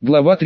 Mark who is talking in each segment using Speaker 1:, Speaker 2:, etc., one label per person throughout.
Speaker 1: Глава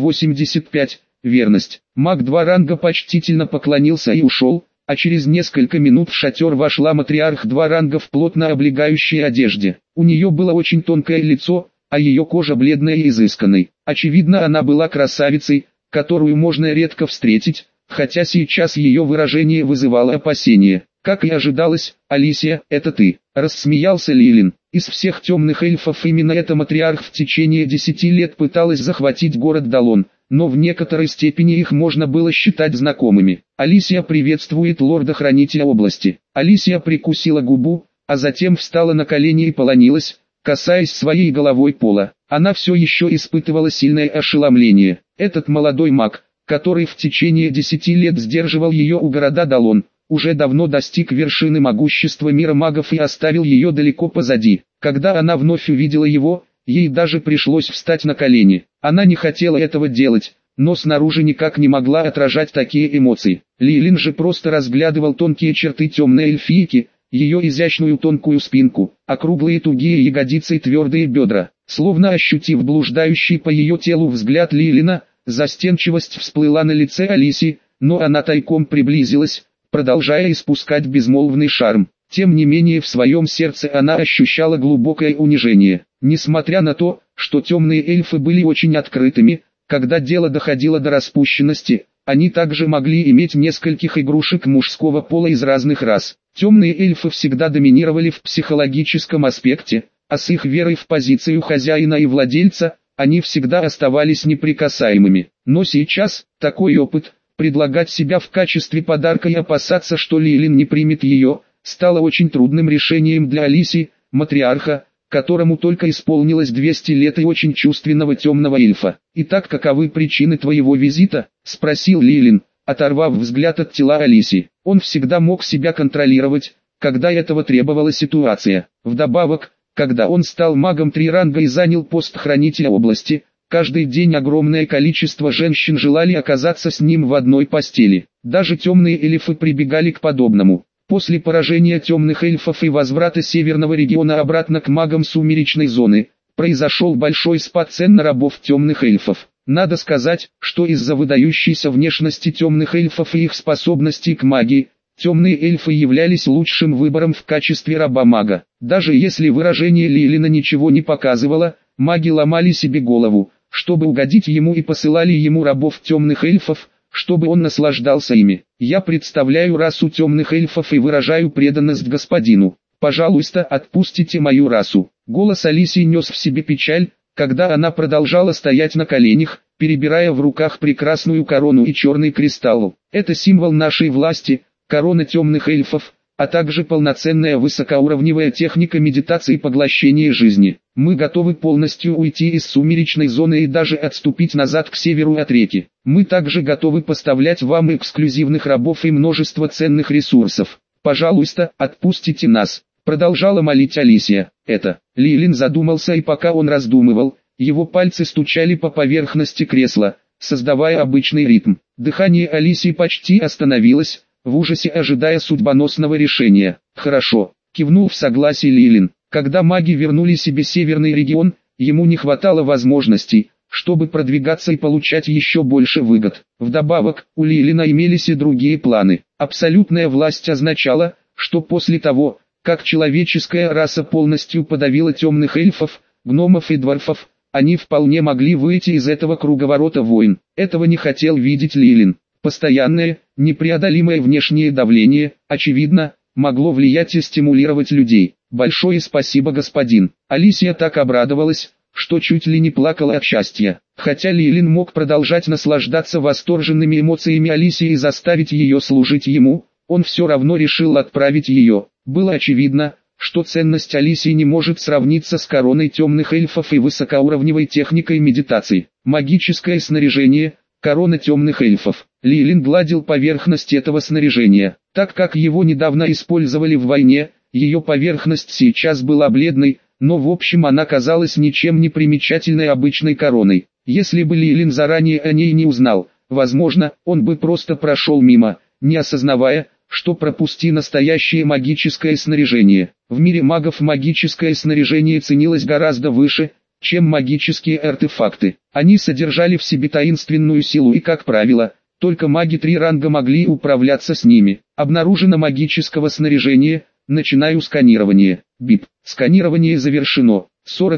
Speaker 1: 385. Верность. Маг 2 ранга почтительно поклонился и ушел, а через несколько минут в шатер вошла матриарх 2 ранга в плотно облегающей одежде. У нее было очень тонкое лицо, а ее кожа бледная и изысканной. Очевидно, она была красавицей, которую можно редко встретить, хотя сейчас ее выражение вызывало опасения. «Как и ожидалось, Алисия, это ты», — рассмеялся Лилин. Из всех темных эльфов именно эта матриарх в течение 10 лет пыталась захватить город Далон, но в некоторой степени их можно было считать знакомыми. «Алисия приветствует лорда-хранителя области». Алисия прикусила губу, а затем встала на колени и поклонилась, касаясь своей головой пола. Она все еще испытывала сильное ошеломление. Этот молодой маг, который в течение 10 лет сдерживал ее у города Далон, уже давно достиг вершины могущества мира магов и оставил ее далеко позади. Когда она вновь увидела его, ей даже пришлось встать на колени. Она не хотела этого делать, но снаружи никак не могла отражать такие эмоции. Лилин же просто разглядывал тонкие черты темной эльфийки, ее изящную тонкую спинку, округлые тугие ягодицы и твердые бедра. Словно ощутив блуждающий по ее телу взгляд Лилина, застенчивость всплыла на лице Алисии, но она тайком приблизилась, продолжая испускать безмолвный шарм. Тем не менее в своем сердце она ощущала глубокое унижение. Несмотря на то, что темные эльфы были очень открытыми, когда дело доходило до распущенности, они также могли иметь нескольких игрушек мужского пола из разных рас. Темные эльфы всегда доминировали в психологическом аспекте, а с их верой в позицию хозяина и владельца, они всегда оставались неприкасаемыми. Но сейчас, такой опыт, предлагать себя в качестве подарка и опасаться, что Лилин не примет ее, стало очень трудным решением для Алисии, матриарха, которому только исполнилось 200 лет и очень чувственного темного эльфа. «Итак, каковы причины твоего визита?» – спросил Лилин, оторвав взгляд от тела Алисии. Он всегда мог себя контролировать, когда этого требовала ситуация. Вдобавок, когда он стал магом 3 ранга и занял пост хранителя области, каждый день огромное количество женщин желали оказаться с ним в одной постели. Даже темные эльфы прибегали к подобному. После поражения темных эльфов и возврата северного региона обратно к магам сумеречной зоны, произошел большой спад цен на рабов темных эльфов. Надо сказать, что из-за выдающейся внешности темных эльфов и их способностей к магии, темные эльфы являлись лучшим выбором в качестве раба-мага. Даже если выражение Лилина ничего не показывало, маги ломали себе голову, чтобы угодить ему, и посылали ему рабов темных эльфов, чтобы он наслаждался ими. «Я представляю расу темных эльфов и выражаю преданность господину. Пожалуйста, отпустите мою расу». Голос Алисии нес в себе печаль, когда она продолжала стоять на коленях, перебирая в руках прекрасную корону и черный кристалл. «Это символ нашей власти, корона темных эльфов, а также полноценная высокоуровневая техника медитации и поглощения жизни. Мы готовы полностью уйти из сумеречной зоны и даже отступить назад к северу от реки. Мы также готовы поставлять вам эксклюзивных рабов и множество ценных ресурсов. Пожалуйста, отпустите нас», — продолжала молить Алисия. Лилин задумался, и пока он раздумывал, его пальцы стучали по поверхности кресла, создавая обычный ритм. Дыхание Алисии почти остановилось, в ужасе ожидая судьбоносного решения. «Хорошо», — кивнул в согласии Лилин. Когда маги вернули себе северный регион, ему не хватало возможностей, чтобы продвигаться и получать еще больше выгод. Вдобавок, у Лилина имелись и другие планы. Абсолютная власть означала, что после того, как человеческая раса полностью подавила темных эльфов, гномов и дворфов, они вполне могли выйти из этого круговорота войн. Этого не хотел видеть Лилин. Постоянное, непреодолимое внешнее давление, очевидно, могло влиять и стимулировать людей. «Большое спасибо, господин». Алисия так обрадовалась, что чуть ли не плакала от счастья. Хотя Лилин мог продолжать наслаждаться восторженными эмоциями Алисии и заставить ее служить ему, он все равно решил отправить ее. Было очевидно, что ценность Алисии не может сравниться с короной темных эльфов и высокоуровневой техникой медитации. Магическое снаряжение, корона темных эльфов. Лилин гладил поверхность этого снаряжения. Так как его недавно использовали в войне, ее поверхность сейчас была бледной, но в общем она казалась ничем не примечательной обычной короной. Если бы Лилин заранее о ней не узнал, возможно, он бы просто прошел мимо, не осознавая, что пропусти настоящее магическое снаряжение. В мире магов магическое снаряжение ценилось гораздо выше, чем магические артефакты. Они содержали в себе таинственную силу и, как правило, только маги 3 ранга могли управляться с ними. Обнаружено магического снаряжения, начинаю сканирование. БИП. Сканирование завершено.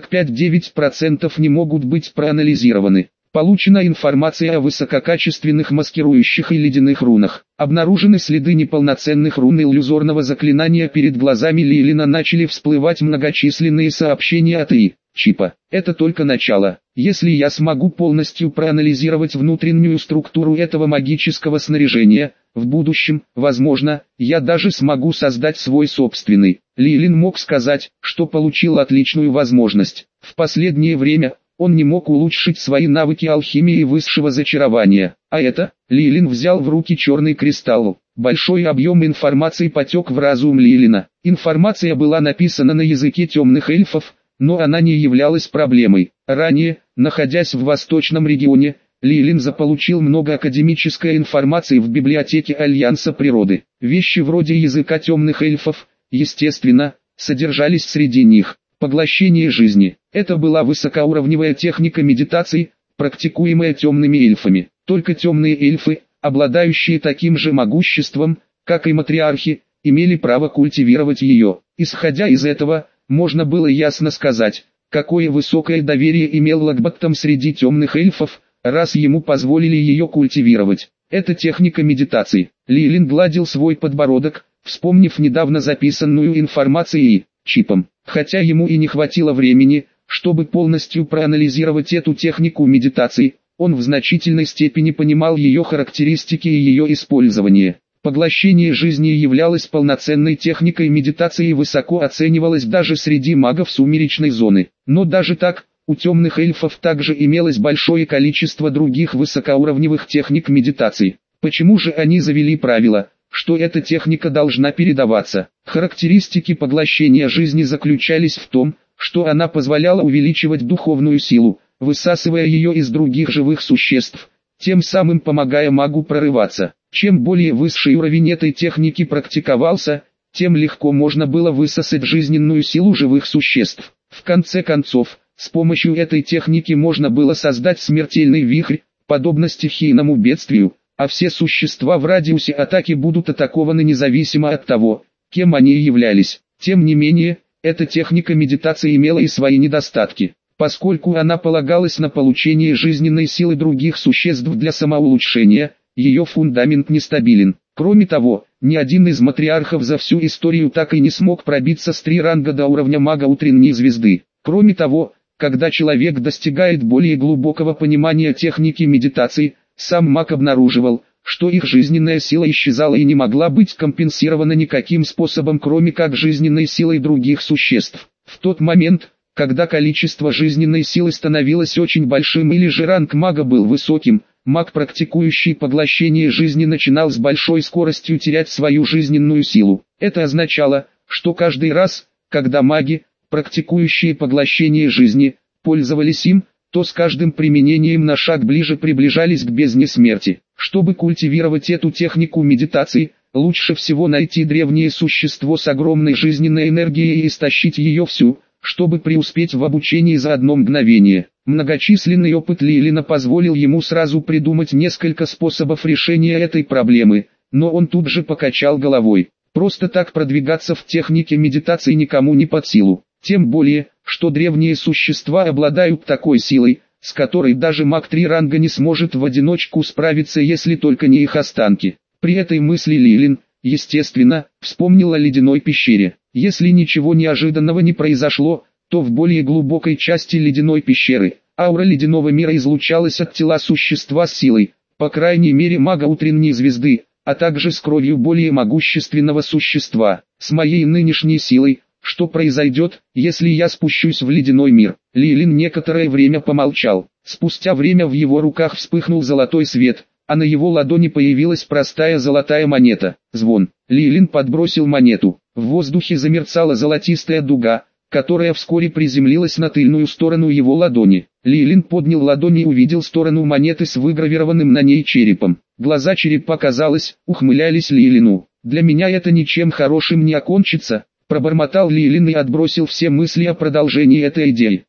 Speaker 1: 45,9% не могут быть проанализированы. Получена информация о высококачественных маскирующих и ледяных рунах. Обнаружены следы неполноценных рун и иллюзорного заклинания. Перед глазами Лилина начали всплывать многочисленные сообщения от чипа. Это только начало. Если я смогу полностью проанализировать внутреннюю структуру этого магического снаряжения, в будущем, возможно, я даже смогу создать свой собственный. Лилин мог сказать, что получил отличную возможность. В последнее время он не мог улучшить свои навыки алхимии и высшего зачарования. А это, Лилин взял в руки черный кристалл. Большой объем информации потек в разум Лилина. Информация была написана на языке темных эльфов, но она не являлась проблемой. Ранее, находясь в восточном регионе, Лилин заполучил много академической информации в библиотеке Альянса природы. Вещи вроде языка темных эльфов, естественно, содержались среди них. Поглощение жизни. Это была высокоуровневая техника медитации, практикуемая темными эльфами. Только темные эльфы, обладающие таким же могуществом, как и матриархи, имели право культивировать ее. Исходя из этого, можно было ясно сказать, какое высокое доверие имел Локбаттам среди темных эльфов, раз ему позволили ее культивировать. Это техника медитации. Лилин гладил свой подбородок, вспомнив недавно записанную информацию и чипом. Хотя ему и не хватило времени, чтобы полностью проанализировать эту технику медитации, он в значительной степени понимал ее характеристики и ее использование. Поглощение жизни являлось полноценной техникой медитации и высоко оценивалось даже среди магов сумеречной зоны. Но даже так, у темных эльфов также имелось большое количество других высокоуровневых техник медитации. Почему же они завели правило, что эта техника должна передаваться? Характеристики поглощения жизни заключались в том, что она позволяла увеличивать духовную силу, высасывая ее из других живых существ, тем самым помогая магу прорываться. Чем более высший уровень этой техники практиковался, тем легко можно было высосать жизненную силу живых существ. В конце концов, с помощью этой техники можно было создать смертельный вихрь, подобно стихийному бедствию, а все существа в радиусе атаки будут атакованы независимо от того, кем они являлись. Тем не менее, эта техника медитации имела и свои недостатки, поскольку она полагалась на получение жизненной силы других существ для самоулучшения, ее фундамент нестабилен. Кроме того, ни один из матриархов за всю историю так и не смог пробиться с 3 ранга до уровня мага утренней звезды. Кроме того, когда человек достигает более глубокого понимания техники медитации, сам маг обнаруживал, что их жизненная сила исчезала и не могла быть компенсирована никаким способом, кроме как жизненной силой других существ. В тот момент, когда количество жизненной силы становилось очень большим или же ранг мага был высоким, маг, практикующий поглощение жизни, начинал с большой скоростью терять свою жизненную силу. Это означало, что каждый раз, когда маги, практикующие поглощение жизни, пользовались им, то с каждым применением на шаг ближе приближались к бездне смерти. Чтобы культивировать эту технику медитации, лучше всего найти древнее существо с огромной жизненной энергией и истощить ее всю, чтобы преуспеть в обучении за одно мгновение. Многочисленный опыт Лилина позволил ему сразу придумать несколько способов решения этой проблемы, но он тут же покачал головой. Просто так продвигаться в технике медитации никому не под силу. Тем более, что древние существа обладают такой силой, с которой даже маг 3 ранга не сможет в одиночку справиться, если только не их останки. При этой мысли Лилин, естественно, вспомнил о ледяной пещере. Если ничего неожиданного не произошло, то в более глубокой части ледяной пещеры, аура ледяного мира излучалась от тела существа с силой, по крайней мере мага утренней звезды, а также с кровью более могущественного существа. С моей нынешней силой, что произойдет, если я спущусь в ледяной мир? Лилин некоторое время помолчал. Спустя время в его руках вспыхнул золотой свет, а на его ладони появилась простая золотая монета. Звон. Лилин подбросил монету. В воздухе замерцала золотистая дуга, которая вскоре приземлилась на тыльную сторону его ладони. Лилин поднял ладонь и увидел сторону монеты с выгравированным на ней черепом. Глаза черепа, казалось, ухмылялись Лилину. «Для меня это ничем хорошим не окончится», — пробормотал Лилин и отбросил все мысли о продолжении этой идеи.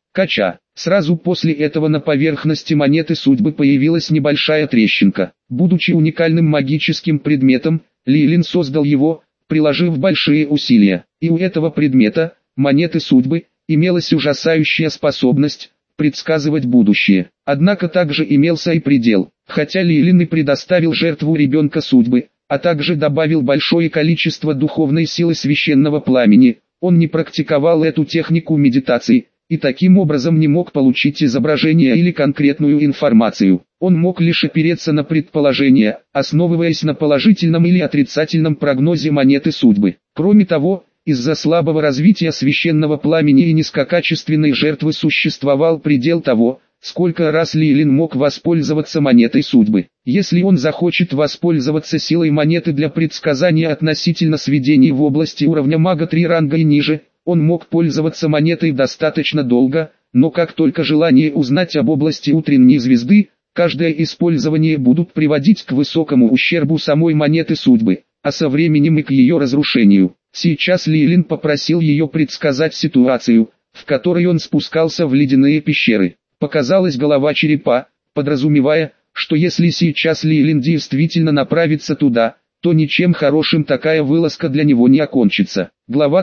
Speaker 1: Кача. Сразу после этого на поверхности монеты судьбы появилась небольшая трещинка. Будучи уникальным магическим предметом, Лилин создал его, приложив большие усилия. И у этого предмета, монеты судьбы, имелась ужасающая способность предсказывать будущее. Однако также имелся и предел. Хотя Лилин и предоставил жертву ребенка судьбы, а также добавил большое количество духовной силы священного пламени, он не практиковал эту технику медитации, и таким образом не мог получить изображение или конкретную информацию. Он мог лишь опереться на предположения, основываясь на положительном или отрицательном прогнозе монеты судьбы. Кроме того, из-за слабого развития священного пламени и низкокачественной жертвы существовал предел того, сколько раз Лилин мог воспользоваться монетой судьбы. Если он захочет воспользоваться силой монеты для предсказания относительно сведений в области уровня мага 3 ранга и ниже, он мог пользоваться монетой достаточно долго, но как только желание узнать об области утренней звезды, каждое использование будут приводить к высокому ущербу самой монеты судьбы, а со временем и к ее разрушению. Сейчас Лилин попросил ее предсказать ситуацию, в которой он спускался в ледяные пещеры. Показалась голова черепа, подразумевая, что если сейчас Лилин действительно направится туда, то ничем хорошим такая вылазка для него не окончится. Глава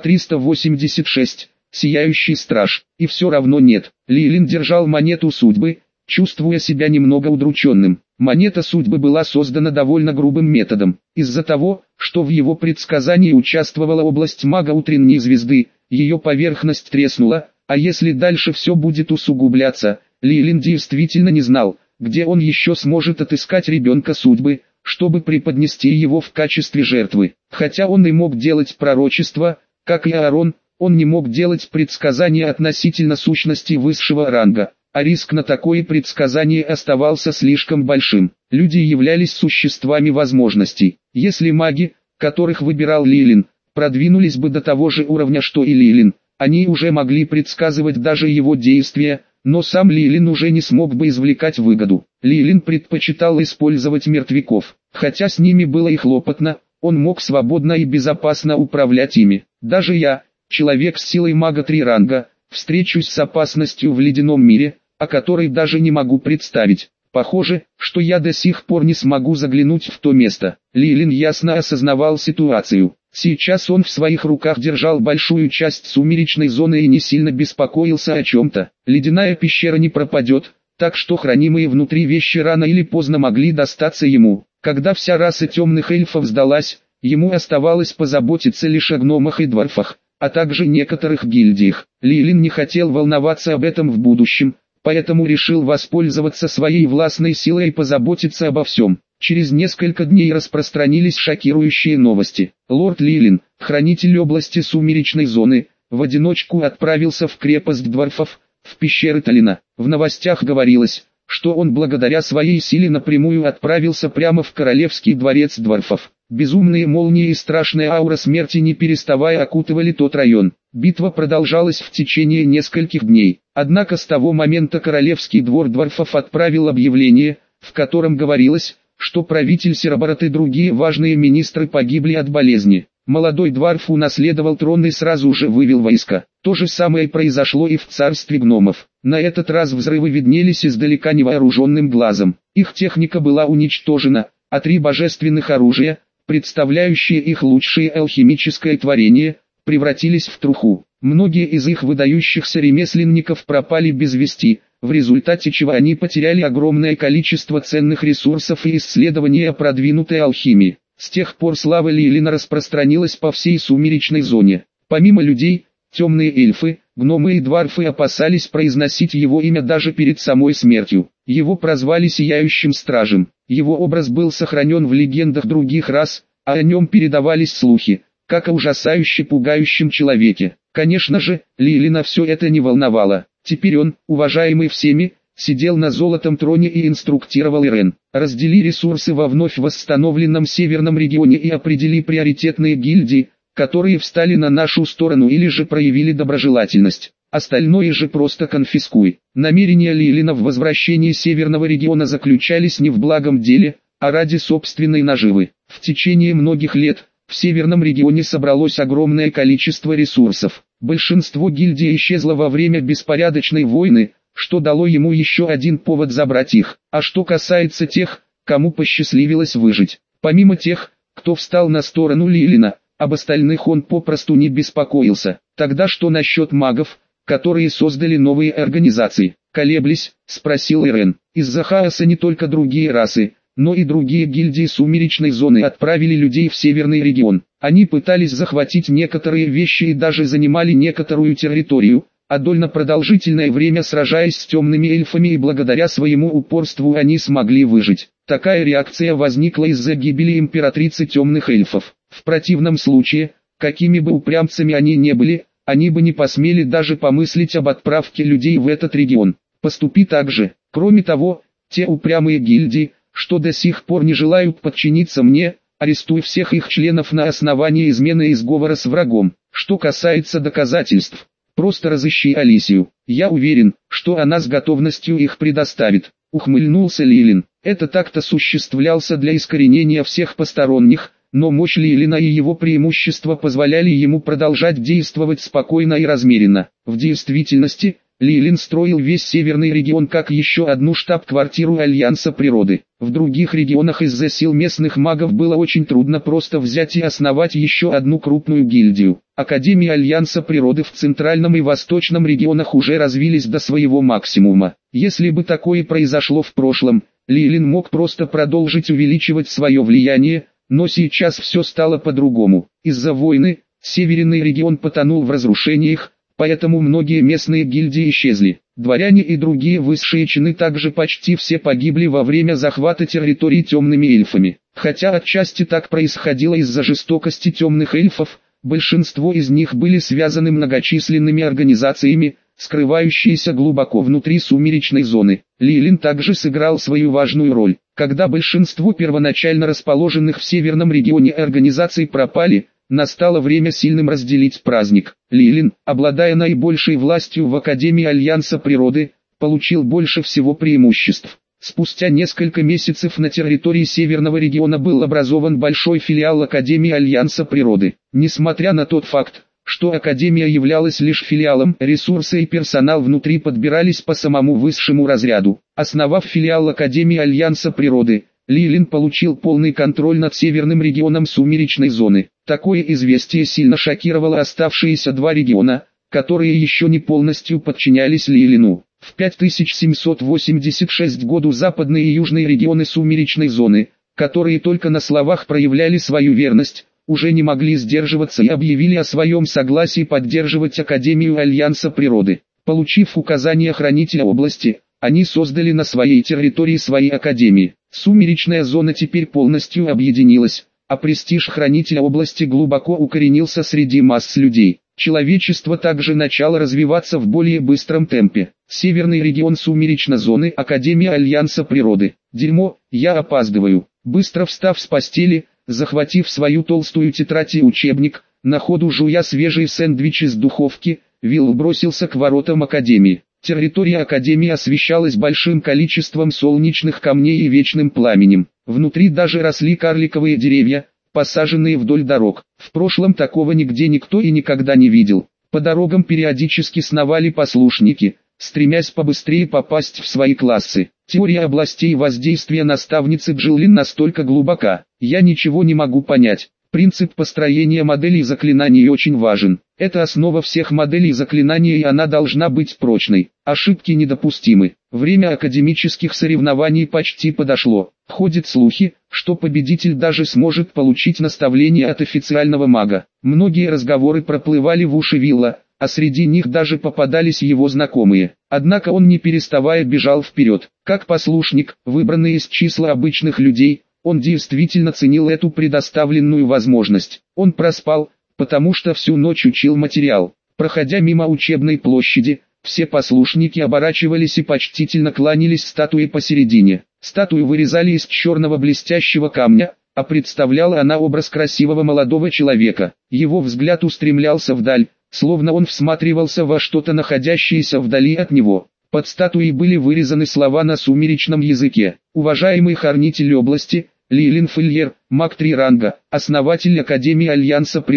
Speaker 1: 386. Сияющий страж. И все равно нет. Лилин держал монету судьбы, чувствуя себя немного удрученным. Монета судьбы была создана довольно грубым методом. Из-за того, что в его предсказании участвовала область мага утренней звезды, ее поверхность треснула, а если дальше все будет усугубляться, Лилин действительно не знал, где он еще сможет отыскать ребенка судьбы, чтобы преподнести его в качестве жертвы. Хотя он и мог делать пророчества, как и Аарон, он не мог делать предсказания относительно сущности высшего ранга, а риск на такое предсказание оставался слишком большим. Люди являлись существами возможностей. Если маги, которых выбирал Лилин, продвинулись бы до того же уровня, что и Лилин, они уже могли предсказывать даже его действия, но сам Лилин уже не смог бы извлекать выгоду. Лилин предпочитал использовать мертвяков. Хотя с ними было и хлопотно, он мог свободно и безопасно управлять ими. Даже я, человек с силой мага 3 ранга, встречусь с опасностью в ледяном мире, о которой даже не могу представить. Похоже, что я до сих пор не смогу заглянуть в то место. Лилин ясно осознавал ситуацию. Сейчас он в своих руках держал большую часть сумеречной зоны и не сильно беспокоился о чем-то. Ледяная пещера не пропадет, так что хранимые внутри вещи рано или поздно могли достаться ему. Когда вся раса темных эльфов сдалась, ему оставалось позаботиться лишь о гномах и дворфах, а также некоторых гильдиях. Лилин не хотел волноваться об этом в будущем, поэтому решил воспользоваться своей властной силой и позаботиться обо всем. Через несколько дней распространились шокирующие новости. Лорд Лилин, хранитель области сумеречной зоны, в одиночку отправился в крепость дворфов, в пещеры Талина. В новостях говорилось, что он благодаря своей силе напрямую отправился прямо в королевский дворец дворфов. Безумные молнии и страшная аура смерти не переставая окутывали тот район. Битва продолжалась в течение нескольких дней. Однако с того момента королевский двор дворфов отправил объявление, в котором говорилось, что правитель Сероборот и другие важные министры погибли от болезни. Молодой дворф унаследовал трон и сразу же вывел войска. То же самое произошло и в царстве гномов. На этот раз взрывы виднелись издалека невооруженным глазом. Их техника была уничтожена, а 3 божественных оружия, представляющие их лучшее алхимическое творение, превратились в труху. Многие из их выдающихся ремесленников пропали без вести, в результате чего они потеряли огромное количество ценных ресурсов и исследования продвинутой алхимии. С тех пор слава Лилина распространилась по всей сумеречной зоне. Помимо людей, темные эльфы, гномы и дварфы опасались произносить его имя даже перед самой смертью. Его прозвали Сияющим Стражем. Его образ был сохранен в легендах других рас, а о нем передавались слухи, как о ужасающе пугающем человеке. Конечно же, Лилина все это не волновало. Теперь он, уважаемый всеми, сидел на золотом троне и инструктировал Ирен. Раздели ресурсы во вновь восстановленном северном регионе и определи приоритетные гильдии, которые встали на нашу сторону или же проявили доброжелательность. Остальное же просто конфискуй. Намерения Лилина в возвращении северного региона заключались не в благом деле, а ради собственной наживы. В течение многих лет, в северном регионе собралось огромное количество ресурсов. Большинство гильдий исчезло во время беспорядочной войны, что дало ему еще один повод забрать их. А что касается тех, кому посчастливилось выжить, помимо тех, кто встал на сторону Лилина, об остальных он попросту не беспокоился. Тогда что насчет магов, которые создали новые организации? Колеблясь, спросил Ирен. Из-за хаоса не только другие расы, но и другие гильдии сумеречной зоны отправили людей в северный регион. Они пытались захватить некоторые вещи и даже занимали некоторую территорию, а довольно-продолжительное время сражаясь с темными эльфами, и благодаря своему упорству они смогли выжить. Такая реакция возникла из-за гибели императрицы темных эльфов. В противном случае, какими бы упрямцами они не были, они бы не посмели даже помыслить об отправке людей в этот регион. Поступи так же. Кроме того, те упрямые гильдии, что до сих пор не желают подчиниться мне, арестуй всех их членов на основании измены и сговора с врагом. Что касается доказательств, просто разыщи Алисию. Я уверен, что она с готовностью их предоставит. Ухмыльнулся Лилин. Этот акт осуществлялся для искоренения всех посторонних, но мощь Лилина и его преимущества позволяли ему продолжать действовать спокойно и размеренно. В действительности, Лилин строил весь северный регион как еще одну штаб-квартиру Альянса Природы. В других регионах из-за сил местных магов было очень трудно просто взять и основать еще одну крупную гильдию. Академии Альянса Природы в центральном и восточном регионах уже развились до своего максимума. Если бы такое произошло в прошлом, Лилин мог просто продолжить увеличивать свое влияние, но сейчас все стало по-другому. Из-за войны, северный регион потонул в разрушениях, поэтому многие местные гильдии исчезли. Дворяне и другие высшие чины также почти все погибли во время захвата территорий темными эльфами. Хотя отчасти так происходило из-за жестокости темных эльфов, большинство из них были связаны многочисленными организациями, скрывающиеся глубоко внутри сумеречной зоны. Лилин также сыграл свою важную роль. Когда большинство первоначально расположенных в северном регионе организаций пропали, настало время сильным разделить праздник. Лилин, обладая наибольшей властью в Академии Альянса Природы, получил больше всего преимуществ. Спустя несколько месяцев на территории северного региона был образован большой филиал Академии Альянса Природы. Несмотря на тот факт, что Академия являлась лишь филиалом, ресурсы и персонал внутри подбирались по самому высшему разряду. Основав филиал Академии Альянса Природы, Лилин получил полный контроль над северным регионом сумеречной зоны. Такое известие сильно шокировало оставшиеся два региона, которые еще не полностью подчинялись Лилину. В 5786 году западные и южные регионы сумеречной зоны, которые только на словах проявляли свою верность, уже не могли сдерживаться и объявили о своем согласии поддерживать Академию Альянса Природы. Получив указания хранителя области, они создали на своей территории свои академии. Сумеречная зона теперь полностью объединилась, а престиж хранителя области глубоко укоренился среди масс людей. Человечество также начало развиваться в более быстром темпе. Северный регион сумеречной зоны, Академия Альянса Природы. Дерьмо, я опаздываю. Быстро встав с постели, захватив свою толстую тетрадь и учебник, на ходу жуя свежий сэндвич из духовки, Вилл бросился к воротам Академии. Территория Академии освещалась большим количеством солнечных камней и вечным пламенем. Внутри даже росли карликовые деревья, посаженные вдоль дорог. В прошлом такого нигде никто и никогда не видел. По дорогам периодически сновали послушники, стремясь побыстрее попасть в свои классы. Теория областей воздействия наставницы Джиллин настолько глубока, я ничего не могу понять. Принцип построения моделей заклинаний очень важен. Это основа всех моделей заклинаний, и она должна быть прочной. Ошибки недопустимы. Время академических соревнований почти подошло. Ходят слухи, что победитель даже сможет получить наставление от официального мага. Многие разговоры проплывали в уши Вилла, а среди них даже попадались его знакомые. Однако он не переставая бежал вперед. Как послушник, выбранный из числа обычных людей, он действительно ценил эту предоставленную возможность. Он проспал, потому что всю ночь учил материал. Проходя мимо учебной площади, все послушники оборачивались и почтительно кланялись статуе посередине. Статую вырезали из черного блестящего камня, а представляла она образ красивого молодого человека. Его взгляд устремлялся вдаль, словно он всматривался во что-то, находящееся вдали от него. Под статуей были вырезаны слова на сумеречном языке. Уважаемый хранитель области, Лилин Фильер, маг 3 ранга, основатель Академии Альянса Природы.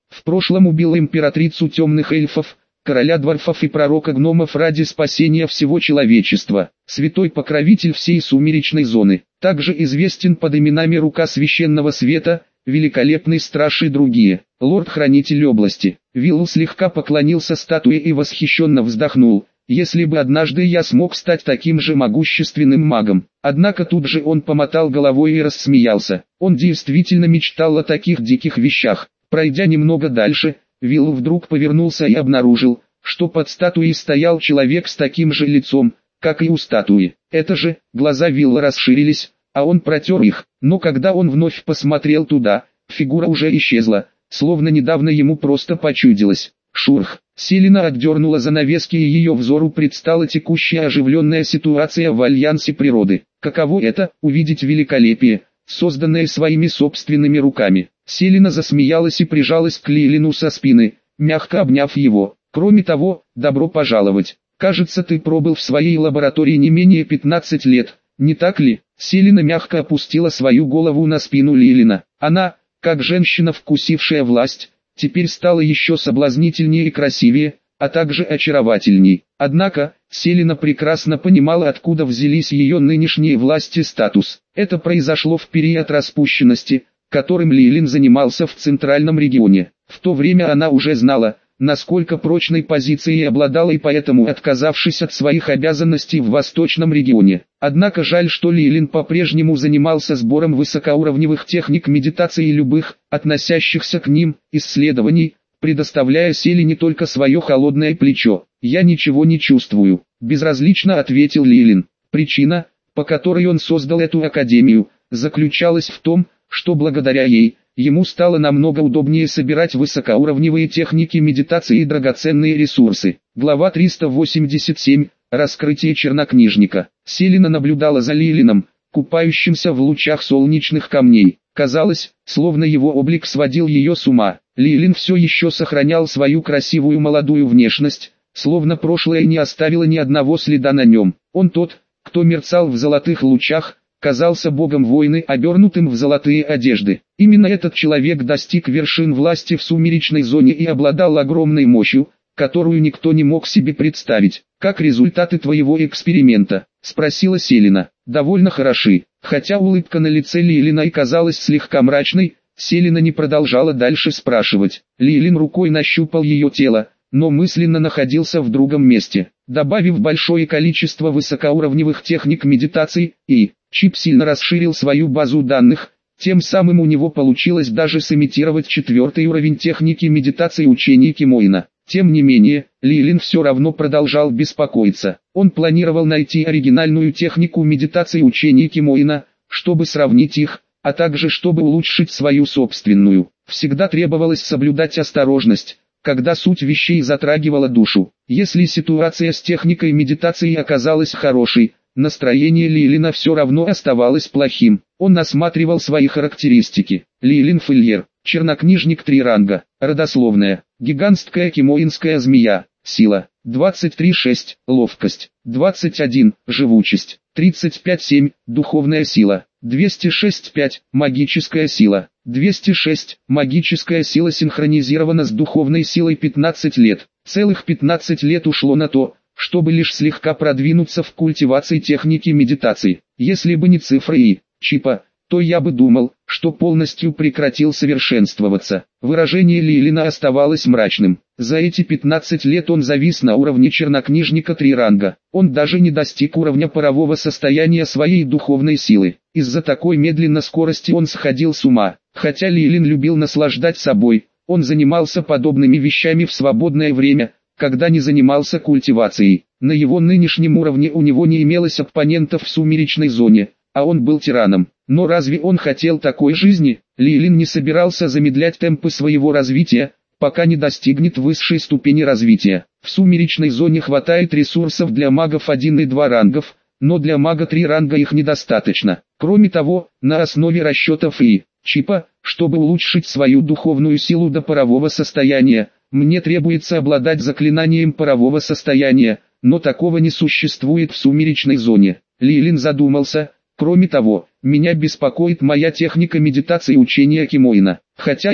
Speaker 1: В прошлом убил императрицу темных эльфов, короля дворфов и пророка гномов ради спасения всего человечества. Святой покровитель всей сумеречной зоны. Также известен под именами Рука Священного Света, Великолепный Страж и другие. Лорд-хранитель области. Виллу слегка поклонился статуе и восхищенно вздохнул. Если бы однажды я смог стать таким же могущественным магом. Однако тут же он помотал головой и рассмеялся. Он действительно мечтал о таких диких вещах. Пройдя немного дальше, Вилл вдруг повернулся и обнаружил, что под статуей стоял человек с таким же лицом, как и у статуи. Это же, глаза Вилла расширились, а он протер их. Но когда он вновь посмотрел туда, фигура уже исчезла, словно недавно ему просто почудилось. Шурх. Селена отдернула занавески и ее взору предстала текущая оживленная ситуация в Альянсе природы. Каково это, увидеть великолепие, созданное своими собственными руками. Селена засмеялась и прижалась к Лилину со спины, мягко обняв его. Кроме того, добро пожаловать. Кажется, ты пробыл в своей лаборатории не менее 15 лет, не так ли? Селена мягко опустила свою голову на спину Лилина. Она, как женщина, вкусившая власть, теперь стала еще соблазнительнее и красивее, а также очаровательней. Однако, Селена прекрасно понимала, откуда взялись ее нынешние власти и статус. Это произошло в период распущенности, которым Лилин занимался в Центральном регионе. В то время она уже знала, насколько прочной позицией обладала, и поэтому, отказавшись от своих обязанностей в Восточном регионе. Однако жаль, что Лилин по-прежнему занимался сбором высокоуровневых техник медитации и любых, относящихся к ним, исследований, предоставляя Селене только свое холодное плечо. «Я ничего не чувствую», — безразлично ответил Лилин. Причина, по которой он создал эту академию, заключалась в том, что благодаря ей, ему стало намного удобнее собирать высокоуровневые техники медитации и драгоценные ресурсы. Глава 387. Раскрытие чернокнижника. Селена наблюдала за Лилином, купающимся в лучах солнечных камней. Казалось, словно его облик сводил ее с ума. Лилин все еще сохранял свою красивую молодую внешность, словно прошлое не оставило ни одного следа на нем. Он тот, кто мерцал в золотых лучах, казался богом войны, обернутым в золотые одежды. Именно этот человек достиг вершин власти в сумеречной зоне и обладал огромной мощью, которую никто не мог себе представить. «Как результаты твоего эксперимента?» – спросила Селена. «Довольно хороши». Хотя улыбка на лице Лилина и казалась слегка мрачной, Селена не продолжала дальше спрашивать. Лилин рукой нащупал ее тело, но мысленно находился в другом месте. Добавив большое количество высокоуровневых техник медитации, Чип сильно расширил свою базу данных, тем самым у него получилось даже сымитировать 4-й уровень техники медитации учений Кимоина. Тем не менее, Лилин все равно продолжал беспокоиться. Он планировал найти оригинальную технику медитации учений Кимоина, чтобы сравнить их, а также чтобы улучшить свою собственную. Всегда требовалось соблюдать осторожность, когда суть вещей затрагивала душу. Если ситуация с техникой медитации оказалась хорошей, настроение Лилина все равно оставалось плохим. Он осматривал свои характеристики. Лилин Фильер, чернокнижник 3 ранга, родословная, гигантская кимоинская змея, сила, 23,6, ловкость, 21, живучесть, 35,7, духовная сила, 206,5, магическая сила, 206, магическая сила синхронизирована с духовной силой 15 лет. Целых 15 лет ушло на то, чтобы лишь слегка продвинуться в культивации техники медитации. Если бы не цифры Чипа, то я бы думал, что полностью прекратил совершенствоваться. Выражение Лилина оставалось мрачным. За эти 15 лет он завис на уровне чернокнижника 3 ранга. Он даже не достиг уровня парового состояния своей духовной силы. Из-за такой медленной скорости он сходил с ума. Хотя Лилин любил наслаждать собой, он занимался подобными вещами в свободное время, когда не занимался культивацией. На его нынешнем уровне у него не имелось оппонентов в сумеречной зоне, а он был тираном. Но разве он хотел такой жизни? Лилин не собирался замедлять темпы своего развития, пока не достигнет высшей ступени развития. В сумеречной зоне хватает ресурсов для магов 1 и 2 рангов, но для мага 3 ранга их недостаточно. Кроме того, на основе расчетов Чипа, чтобы улучшить свою духовную силу до парового состояния, мне требуется обладать заклинанием парового состояния, но такого не существует в сумеречной зоне. Лилин задумался. Кроме того, меня беспокоит моя техника медитации учения Кимоина. Хотя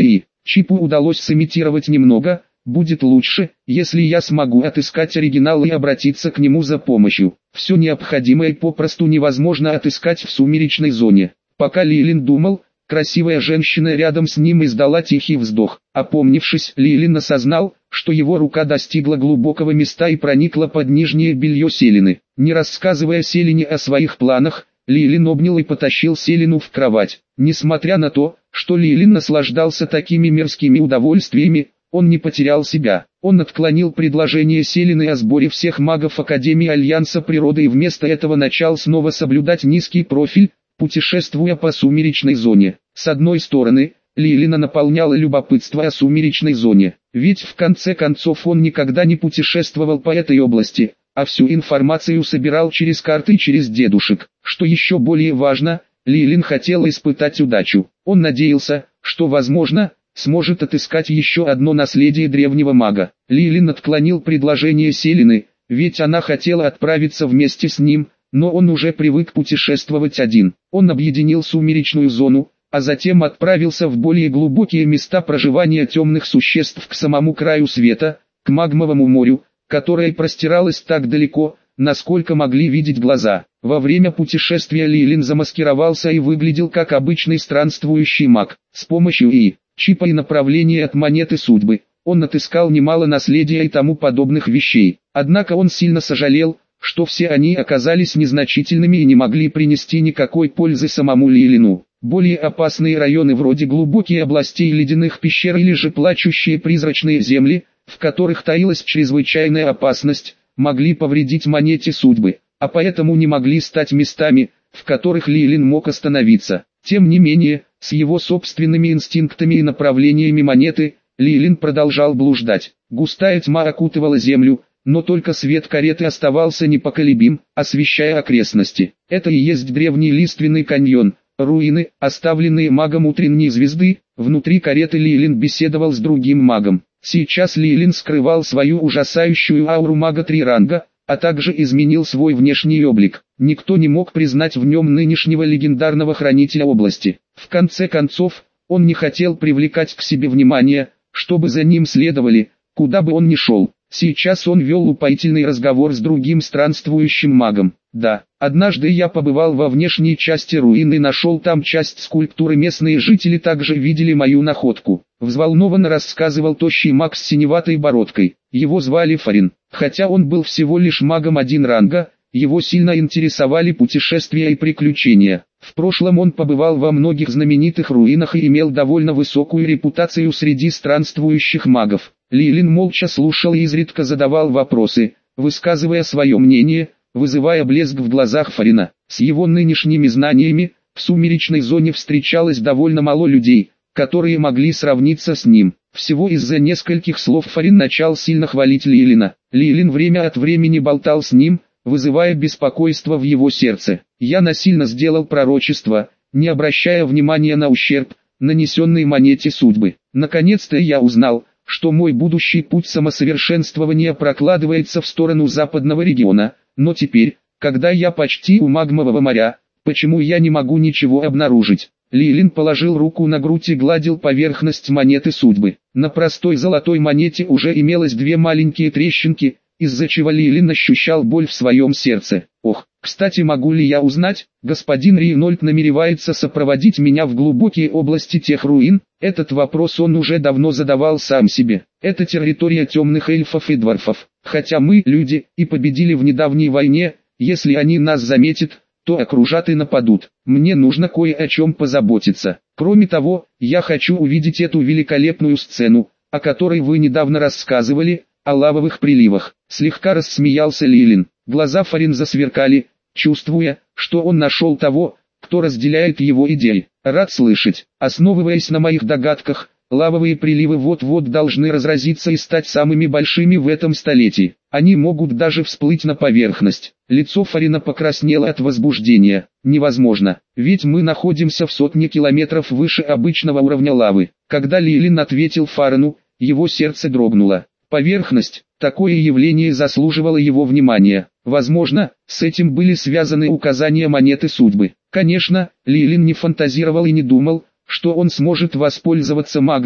Speaker 1: Чипу удалось сымитировать немного. Будет лучше, если я смогу отыскать оригинал и обратиться к нему за помощью. Все необходимое попросту невозможно отыскать в сумеречной зоне. Пока Лилин думал, красивая женщина рядом с ним издала тихий вздох. Опомнившись, Лилин осознал, что его рука достигла глубокого места и проникла под нижнее белье Селины. Не рассказывая Селине о своих планах, Лилин обнял и потащил Селину в кровать. Несмотря на то, что Лилин наслаждался такими мирскими удовольствиями, он не потерял себя. Он отклонил предложение Селины о сборе всех магов Академии Альянса Природы и вместо этого начал снова соблюдать низкий профиль, путешествуя по сумеречной зоне. С одной стороны, Лилина наполняло любопытство о сумеречной зоне, ведь в конце концов он никогда не путешествовал по этой области, а всю информацию собирал через карты и через дедушек. Что еще более важно, Лилин хотел испытать удачу. Он надеялся, что возможно, сможет отыскать еще одно наследие древнего мага. Лилин отклонил предложение Селины, ведь она хотела отправиться вместе с ним, но он уже привык путешествовать один. Он объединил сумеречную зону, а затем отправился в более глубокие места проживания темных существ к самому краю света, к магмовому морю, которое простиралось так далеко, насколько могли видеть глаза. Во время путешествия Лилин замаскировался и выглядел как обычный странствующий маг. С помощью чипа и направления от монеты судьбы, он отыскал немало наследия и тому подобных вещей. Однако он сильно сожалел, что все они оказались незначительными и не могли принести никакой пользы самому Лилину. Более опасные районы вроде глубоких областей ледяных пещер или же плачущие призрачные земли, в которых таилась чрезвычайная опасность, могли повредить монете судьбы, а поэтому не могли стать местами, в которых Лилин мог остановиться. Тем не менее, с его собственными инстинктами и направлениями монеты, Лилин продолжал блуждать. Густая тьма окутывала землю, но только свет кареты оставался непоколебим, освещая окрестности. Это и есть древний лиственный каньон, руины, оставленные магом утренней звезды. Внутри кареты Лилин беседовал с другим магом. Сейчас Лилин скрывал свою ужасающую ауру мага 3 ранга, а также изменил свой внешний облик. Никто не мог признать в нем нынешнего легендарного хранителя области. В конце концов, он не хотел привлекать к себе внимание, чтобы за ним следовали, куда бы он ни шел. Сейчас он вел упоительный разговор с другим странствующим магом. Да, однажды я побывал во внешней части руин и нашел там часть скульптуры. Местные жители также видели мою находку. Взволнованно рассказывал тощий маг с синеватой бородкой. Его звали Фарин. Хотя он был всего лишь магом 1 ранга, его сильно интересовали путешествия и приключения. В прошлом он побывал во многих знаменитых руинах и имел довольно высокую репутацию среди странствующих магов. Лилин молча слушал и изредка задавал вопросы, высказывая свое мнение, вызывая блеск в глазах Фарина. С его нынешними знаниями, в сумеречной зоне встречалось довольно мало людей, которые могли сравниться с ним. Всего из-за нескольких слов Фарин начал сильно хвалить Лилина. Лилин время от времени болтал с ним, вызывая беспокойство в его сердце. Я насильно сделал пророчество, не обращая внимания на ущерб, нанесенный монете судьбы. Наконец-то я узнал, что мой будущий путь самосовершенствования прокладывается в сторону западного региона, но теперь, когда я почти у магмового моря, почему я не могу ничего обнаружить? Лилин положил руку на грудь и гладил поверхность монеты судьбы. На простой золотой монете уже имелось 2 маленькие трещинки, из-за чего Лилин ощущал боль в своем сердце. Ох, кстати, могу ли я узнать, господин Рейнольд намеревается сопроводить меня в глубокие области тех руин? Этот вопрос он уже давно задавал сам себе. Это территория темных эльфов и дворфов. Хотя мы, люди, и победили в недавней войне, если они нас заметят, то окружат и нападут. Мне нужно кое о чем позаботиться. Кроме того, я хочу увидеть эту великолепную сцену, о которой вы недавно рассказывали, о лавовых приливах. Слегка рассмеялся Лилин. Глаза Фарин засверкали, чувствуя, что он нашел того, кто разделяет его идеи. Рад слышать. Основываясь на моих догадках, лавовые приливы вот-вот должны разразиться и стать самыми большими в этом столетии. Они могут даже всплыть на поверхность. Лицо Фарина покраснело от возбуждения. Невозможно, ведь мы находимся в сотне километров выше обычного уровня лавы. Когда Лилин ответил Фарину, его сердце дрогнуло. Поверхность, такое явление заслуживало его внимания. Возможно, с этим были связаны указания монеты судьбы. Конечно, Лилин не фантазировал и не думал, что он сможет воспользоваться магмой,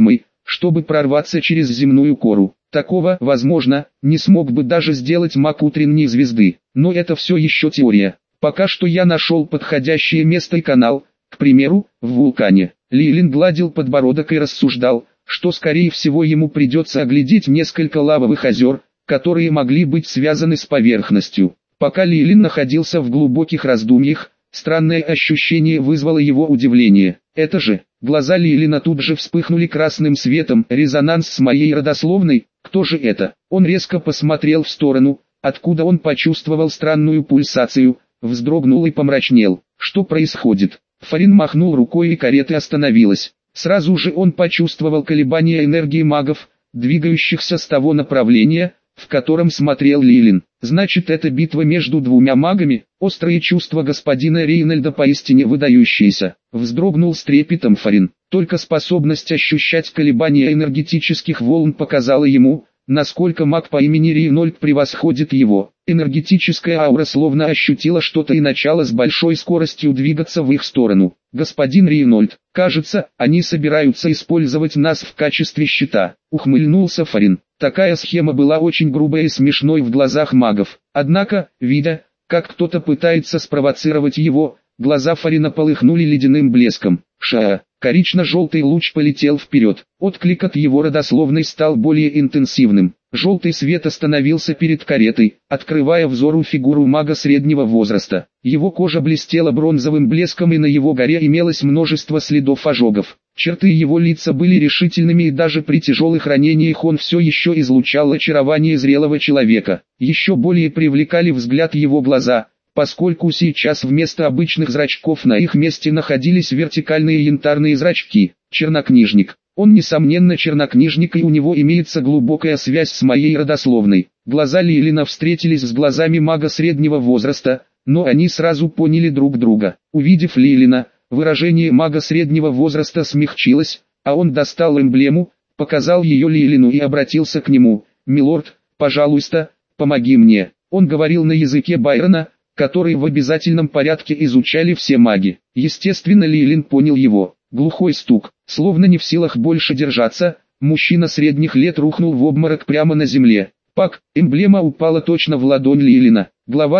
Speaker 1: чтобы прорваться через земную кору. Такого, возможно, не смог бы даже сделать маг утренней звезды. Но это все еще теория. Пока что я нашел подходящее место и канал, к примеру, в вулкане. Лилин гладил подбородок и рассуждал, что скорее всего ему придется оглядеть несколько лавовых озер, которые могли быть связаны с поверхностью. Пока Лилин находился в глубоких раздумьях, странное ощущение вызвало его удивление. Это же, глаза Лилина тут же вспыхнули красным светом, резонанс с моей родословной, кто же это? Он резко посмотрел в сторону, откуда он почувствовал странную пульсацию, вздрогнул и помрачнел. Что происходит? Фарин махнул рукой и карета остановилась. Сразу же он почувствовал колебания энергии магов, двигающихся с того направления, в котором смотрел Лилин. Значит, это битва между двумя магами. Острые чувства господина Рейнольда поистине выдающиеся. Вздрогнул с трепетом Фарин. Только способность ощущать колебания энергетических волн показала ему, насколько маг по имени Рейнольд превосходит его. Энергетическая аура словно ощутила что-то и начала с большой скоростью двигаться в их сторону. «Господин Рейнольд, кажется, они собираются использовать нас в качестве щита», — ухмыльнулся Фарин. Такая схема была очень грубой и смешной в глазах магов. Однако, видя, как кто-то пытается спровоцировать его, глаза Фарина полыхнули ледяным блеском. Ша! Корично-желтый луч полетел вперед. Отклик от его родословной стал более интенсивным. Желтый свет остановился перед каретой, открывая взору фигуру мага среднего возраста. Его кожа блестела бронзовым блеском, и на его горе имелось множество следов ожогов. Черты его лица были решительными, и даже при тяжелых ранениях он все еще излучал очарование зрелого человека. Еще более привлекали взгляд его глаза, поскольку сейчас вместо обычных зрачков на их месте находились вертикальные янтарные зрачки. Чернокнижник. Он несомненно чернокнижник, и у него имеется глубокая связь с моей родословной. Глаза Лилина встретились с глазами мага среднего возраста, но они сразу поняли друг друга. Увидев Лилина, выражение мага среднего возраста смягчилось, а он достал эмблему, показал ее Лилину и обратился к нему. «Милорд, пожалуйста, помоги мне». Он говорил на языке Байрона, который в обязательном порядке изучали все маги. Естественно, Лилин понял его. Глухой стук, словно не в силах больше держаться, мужчина средних лет рухнул в обморок прямо на земле. Пак, эмблема упала точно в ладонь Лилина. Глава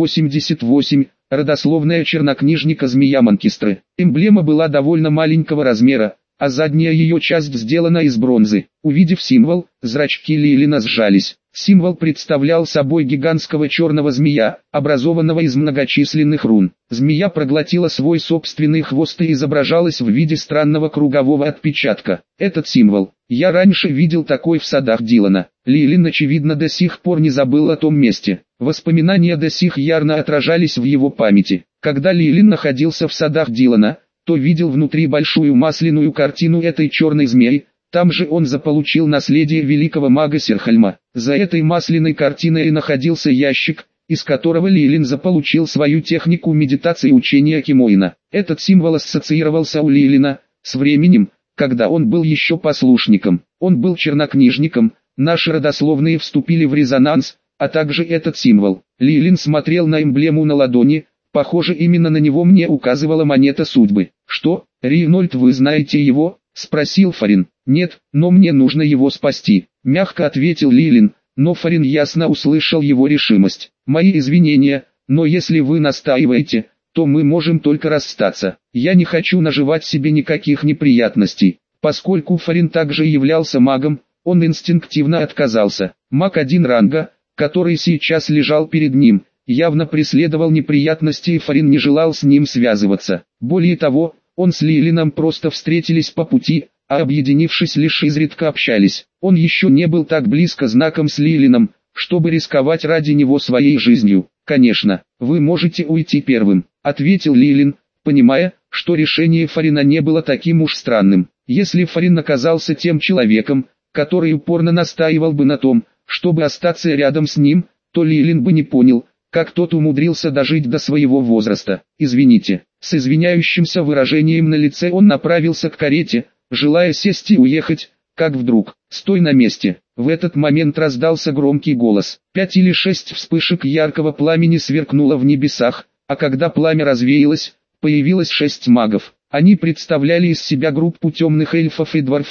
Speaker 1: 388, родословная чернокнижника Змея Манкистры. Эмблема была довольно маленького размера, а задняя ее часть сделана из бронзы. Увидев символ, зрачки Лилина сжались. Символ представлял собой гигантского черного змея, образованного из многочисленных рун. Змея проглотила свой собственный хвост и изображалась в виде странного кругового отпечатка. Этот символ, я раньше видел такой в садах Дилана. Лилин, очевидно, до сих пор не забыл о том месте. Воспоминания до сих ярко отражались в его памяти. Когда Лилин находился в садах Дилана, то видел внутри большую масляную картину этой черной змеи. Там же он заполучил наследие великого мага Серхальма. За этой масляной картиной и находился ящик, из которого Лилин заполучил свою технику медитации учения Кимоина. Этот символ ассоциировался у Лилина с временем, когда он был еще послушником. Он был чернокнижником, наши родословные вступили в резонанс, а также этот символ. Лилин смотрел на эмблему на ладони, похоже, именно на него мне указывала монета судьбы. «Что, Рейнольд, вы знаете его?» — спросил Фарин. «Нет, но мне нужно его спасти», — мягко ответил Лилин, но Фарин ясно услышал его решимость. «Мои извинения, но если вы настаиваете, то мы можем только расстаться. Я не хочу наживать себе никаких неприятностей». Поскольку Фарин также являлся магом, он инстинктивно отказался. Маг 1 ранга, который сейчас лежал перед ним, явно преследовал неприятности, и Фарин не желал с ним связываться. Более того, он с Лилином просто встретились по пути, а объединившись лишь изредка общались. Он еще не был так близко знаком с Лилином, чтобы рисковать ради него своей жизнью. «Конечно, вы можете уйти первым», — ответил Лилин, понимая, что решение Фарина не было таким уж странным. Если Фарин оказался тем человеком, который упорно настаивал бы на том, чтобы остаться рядом с ним, то Лилин бы не понял, как тот умудрился дожить до своего возраста. «Извините». С извиняющимся выражением на лице он направился к карете, желая сесть и уехать, как вдруг: «Стой на месте!» В этот момент раздался громкий голос. 5 или 6 вспышек яркого пламени сверкнуло в небесах, а когда пламя развеялось, появилось 6 магов. Они представляли из себя группу темных эльфов и дворфов,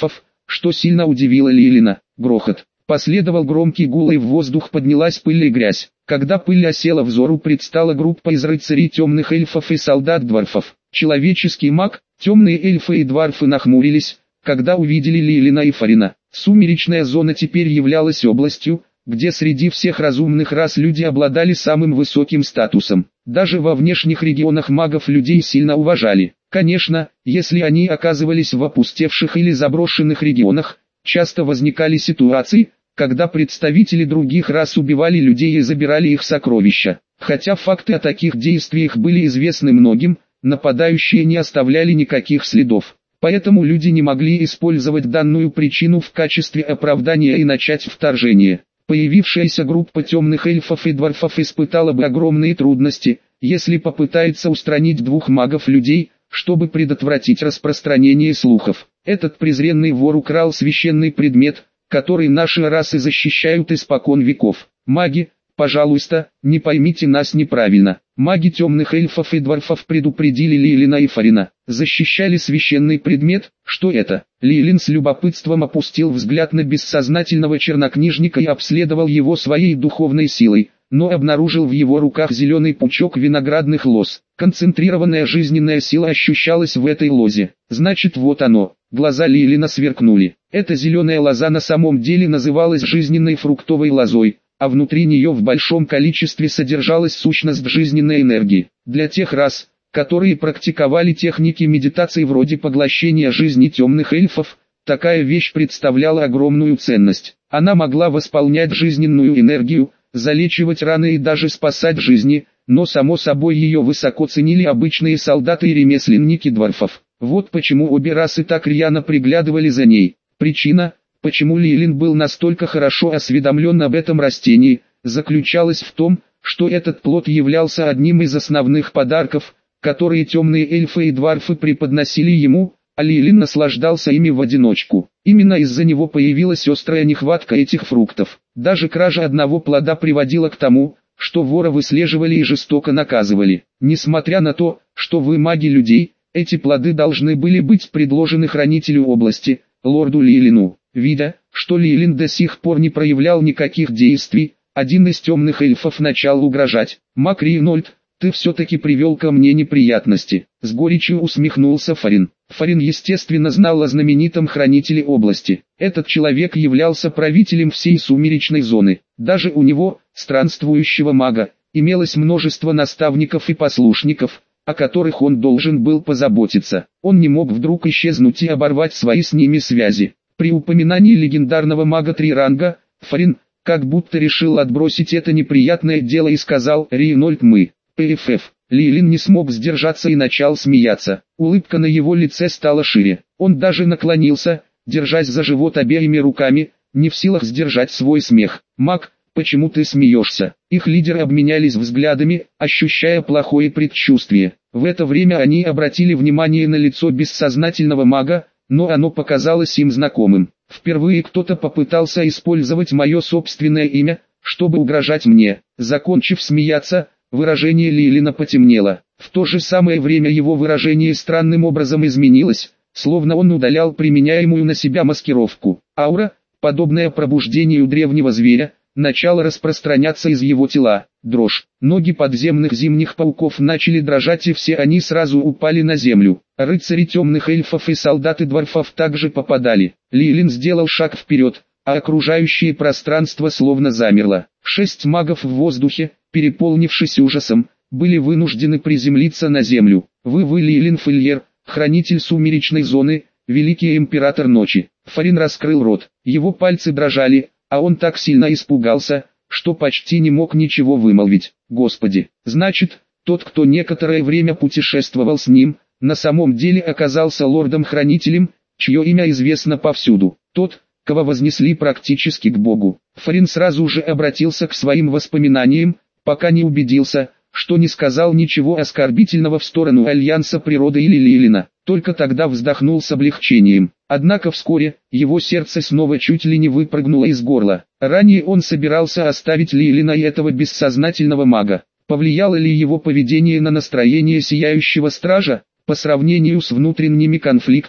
Speaker 1: что сильно удивило Лилина. Грохот. Последовал громкий гул, и в воздух поднялась пыль и грязь. Когда пыль осела, взору предстала группа из рыцарей темных эльфов и солдат-дварфов. Человеческий маг, темные эльфы и дварфы нахмурились, когда увидели Лилина и Фарина. Сумеречная зона теперь являлась областью, где среди всех разумных рас люди обладали самым высоким статусом. Даже во внешних регионах магов людей сильно уважали. Конечно, если они оказывались в опустевших или заброшенных регионах, часто возникали ситуации, когда представители других рас убивали людей и забирали их сокровища. Хотя факты о таких действиях были известны многим, нападающие не оставляли никаких следов. Поэтому люди не могли использовать данную причину в качестве оправдания и начать вторжение. Появившаяся группа темных эльфов и дварфов испытала бы огромные трудности, если попытается устранить двух магов-людей, чтобы предотвратить распространение слухов. Этот презренный вор украл священный предмет, который наши расы защищают испокон веков. Маги, пожалуйста, не поймите нас неправильно. Маги темных эльфов и дварфов предупредили Лилина и Фарина. Защищали священный предмет. Что это? Лилин с любопытством опустил взгляд на бессознательного чернокнижника и обследовал его своей духовной силой, но обнаружил в его руках зеленый пучок виноградных лоз. Концентрированная жизненная сила ощущалась в этой лозе. Значит, вот оно. Глаза Лилина сверкнули. Эта зеленая лоза на самом деле называлась жизненной фруктовой лозой, а внутри нее в большом количестве содержалась сущность жизненной энергии. Для тех рас, которые практиковали техники медитации вроде поглощения жизни темных эльфов, такая вещь представляла огромную ценность. Она могла восполнять жизненную энергию, залечивать раны и даже спасать жизни, но само собой ее высоко ценили обычные солдаты и ремесленники дварфов. Вот почему обе расы так рьяно приглядывали за ней. Причина, почему Лилин был настолько хорошо осведомлен об этом растении, заключалась в том, что этот плод являлся одним из основных подарков, которые темные эльфы и дварфы преподносили ему, а Лилин наслаждался ими в одиночку. Именно из-за него появилась острая нехватка этих фруктов. Даже кража одного плода приводила к тому, что вора выслеживали и жестоко наказывали. Несмотря на то, что вы маги людей, эти плоды должны были быть предложены хранителю области, лорду Лилину. Видя, что Лилин до сих пор не проявлял никаких действий, один из темных эльфов начал угрожать. «Мак Рейнольд, ты все-таки привел ко мне неприятности», — с горечью усмехнулся Фарин. Фарин естественно знал о знаменитом хранителе области. Этот человек являлся правителем всей сумеречной зоны. Даже у него, странствующего мага, имелось множество наставников и послушников, о которых он должен был позаботиться. Он не мог вдруг исчезнуть и оборвать свои с ними связи. При упоминании легендарного мага 3 ранга, Фарин, как будто решил отбросить это неприятное дело и сказал: «Рейнольд, мы, ПФФ». Лилин не смог сдержаться и начал смеяться. Улыбка на его лице стала шире. Он даже наклонился, держась за живот обеими руками, не в силах сдержать свой смех. «Маг, почему ты смеешься?» Их лидеры обменялись взглядами, ощущая плохое предчувствие. В это время они обратили внимание на лицо бессознательного мага, но оно показалось им знакомым. Впервые кто-то попытался использовать мое собственное имя, чтобы угрожать мне. Закончив смеяться, выражение Лилина потемнело. В то же самое время его выражение странным образом изменилось, словно он удалял применяемую на себя маскировку. Аура, подобная пробуждению древнего зверя, начала распространяться из его тела. Дрожь. Ноги подземных зимних пауков начали дрожать, и все они сразу упали на землю. Рыцари темных эльфов и солдаты дварфов также попадали. Лилин сделал шаг вперед, а окружающее пространство словно замерло. 6 магов в воздухе, переполнившись ужасом, были вынуждены приземлиться на землю. Вы Лилин Фильер, хранитель сумеречной зоны, великий император ночи». Фарин раскрыл рот, его пальцы дрожали, а он так сильно испугался, что почти не мог ничего вымолвить. Господи, значит, тот, кто некоторое время путешествовал с ним, на самом деле оказался лордом-хранителем, чье имя известно повсюду. Тот, кого вознесли практически к Богу. Фарин сразу же обратился к своим воспоминаниям, пока не убедился, что не сказал ничего оскорбительного в сторону Альянса Природы или Лилина. Только тогда вздохнул с облегчением. Однако вскоре, его сердце снова чуть ли не выпрыгнуло из горла. Ранее он собирался оставить Лилина и этого бессознательного мага. Повлияло ли его поведение на настроение Сияющего Стража? По сравнению с внутренними конфликтами,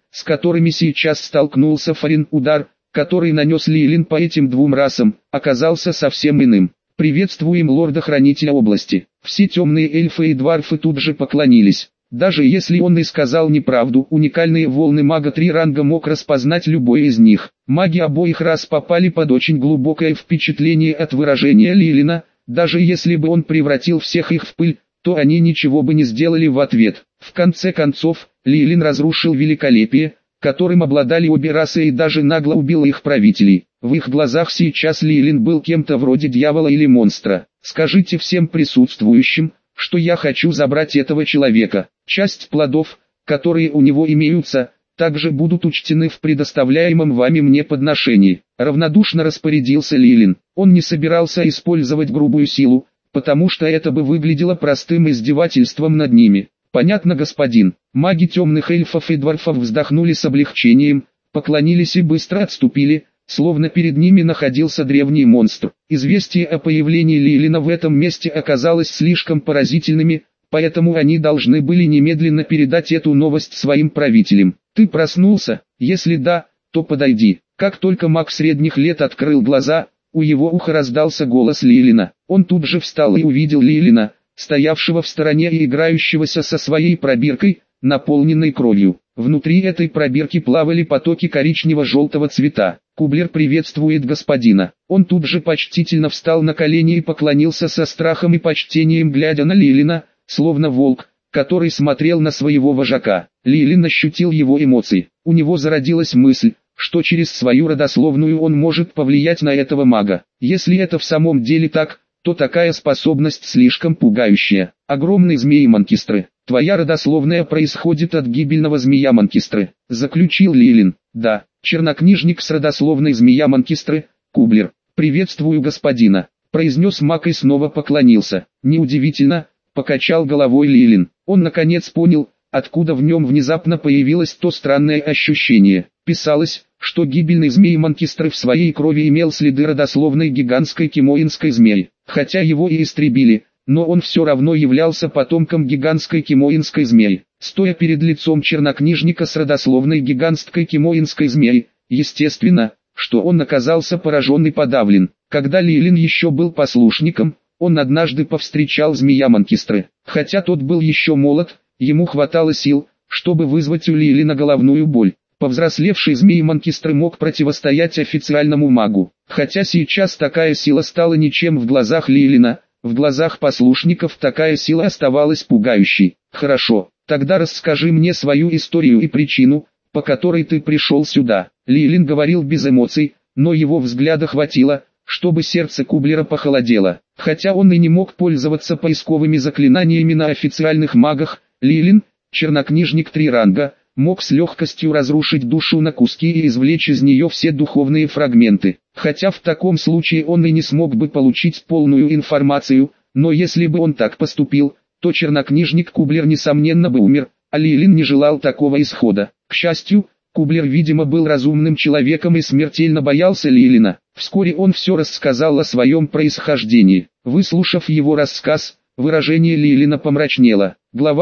Speaker 1: с которыми сейчас столкнулся Фарин, удар, который нанес Лилин по этим двум расам, оказался совсем иным. «Приветствуем лорда-хранителя области». Все темные эльфы и дварфы тут же поклонились. Даже если он и сказал неправду, уникальные волны мага 3 ранга мог распознать любой из них. Маги обоих рас попали под очень глубокое впечатление от выражения Лилина. Даже если бы он превратил всех их в пыль, то они ничего бы не сделали в ответ. В конце концов, Лилин разрушил великолепие, которым обладали обе расы, и даже нагло убил их правителей. В их глазах сейчас Лилин был кем-то вроде дьявола или монстра. «Скажите всем присутствующим, что я хочу забрать этого человека. Часть плодов, которые у него имеются, также будут учтены в предоставляемом вами мне подношении». Равнодушно распорядился Лилин. Он не собирался использовать грубую силу, потому что это бы выглядело простым издевательством над ними. «Понятно, господин». Маги темных эльфов и дварфов вздохнули с облегчением, поклонились и быстро отступили, словно перед ними находился древний монстр. Известие о появлении Лилина в этом месте оказалось слишком поразительными, поэтому они должны были немедленно передать эту новость своим правителям. «Ты проснулся? Если да, то подойди». Как только маг средних лет открыл глаза, у его уха раздался голос Лилина. Он тут же встал и увидел Лилина, стоявшего в стороне и играющегося со своей пробиркой, наполненной кровью. Внутри этой пробирки плавали потоки коричнево-желтого цвета. «Кублер приветствует господина». Он тут же почтительно встал на колени и поклонился со страхом и почтением, глядя на Лилина, словно волк, который смотрел на своего вожака. Лилин ощутил его эмоции. У него зародилась мысль, что через свою родословную он может повлиять на этого мага. Если это в самом деле так, то такая способность слишком пугающая. Огромный змей Манкистры. Твоя родословная происходит от гибельного змея Манкистры, заключил Лилин. Да, чернокнижник с родословной змея Манкистры, Кублер. Приветствую господина, произнес маг и снова поклонился. Неудивительно, покачал головой Лилин. Он наконец понял, откуда в нем внезапно появилось то странное ощущение. Писалось, что гибельный змей Манкистры в своей крови имел следы родословной гигантской кимоинской змеи. Хотя его и истребили, но он все равно являлся потомком гигантской кимоинской змеи. Стоя перед лицом чернокнижника с родословной гигантской кимоинской змеей, естественно, что он оказался поражен и подавлен. Когда Лилин еще был послушником, он однажды повстречал змея Манкистры. Хотя тот был еще молод, ему хватало сил, чтобы вызвать у Лилина головную боль. Повзрослевший змей Манкистры мог противостоять официальному магу. Хотя сейчас такая сила стала ничем в глазах Лилина, в глазах послушников такая сила оставалась пугающей. «Хорошо, тогда расскажи мне свою историю и причину, по которой ты пришел сюда». Лилин говорил без эмоций, но его взгляда хватило, чтобы сердце Кублера похолодело. Хотя он и не мог пользоваться поисковыми заклинаниями на официальных магах, Лилин, чернокнижник 3 ранга, мог с легкостью разрушить душу на куски и извлечь из нее все духовные фрагменты. Хотя в таком случае он и не смог бы получить полную информацию, но если бы он так поступил, то чернокнижник Кублер несомненно бы умер, а Лилин не желал такого исхода. К счастью, Кублер видимо был разумным человеком и смертельно боялся Лилина. Вскоре он все рассказал о своем происхождении. Выслушав его рассказ, выражение Лилина помрачнело. Глава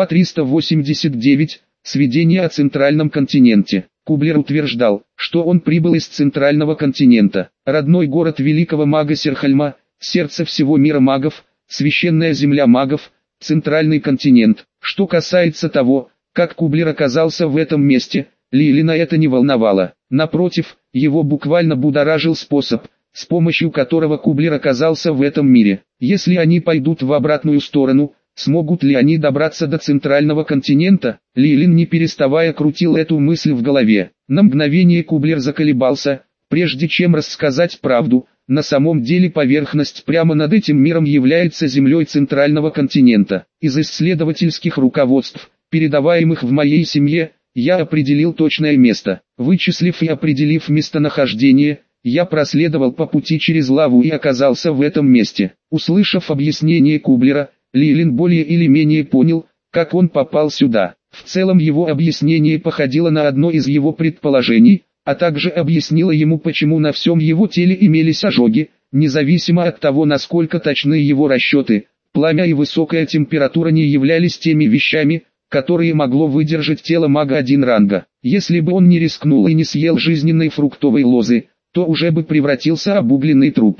Speaker 1: 389. Сведения о Центральном континенте. Кублер утверждал, что он прибыл из Центрального континента, родной город великого мага Серхальма, сердце всего мира магов, священная земля магов, Центральный континент. Что касается того, как Кублер оказался в этом месте, Лилина это не волновало. Напротив, его буквально будоражил способ, с помощью которого Кублер оказался в этом мире. Если они пойдут в обратную сторону, смогут ли они добраться до Центрального континента? Лилин не переставая крутил эту мысль в голове. На мгновение Кублер заколебался, прежде чем рассказать правду. На самом деле поверхность прямо над этим миром является землей Центрального континента. Из исследовательских руководств, передаваемых в моей семье, я определил точное место. Вычислив и определив местонахождение, я проследовал по пути через лаву и оказался в этом месте. Услышав объяснение Кублера, Лилин более или менее понял, как он попал сюда. В целом его объяснение походило на одно из его предположений, а также объяснило ему, почему на всем его теле имелись ожоги, независимо от того, насколько точны его расчеты. Пламя и высокая температура не являлись теми вещами, которые могло выдержать тело мага 1 ранга. Если бы он не рискнул и не съел жизненной фруктовой лозы, то уже бы превратился обугленный труп.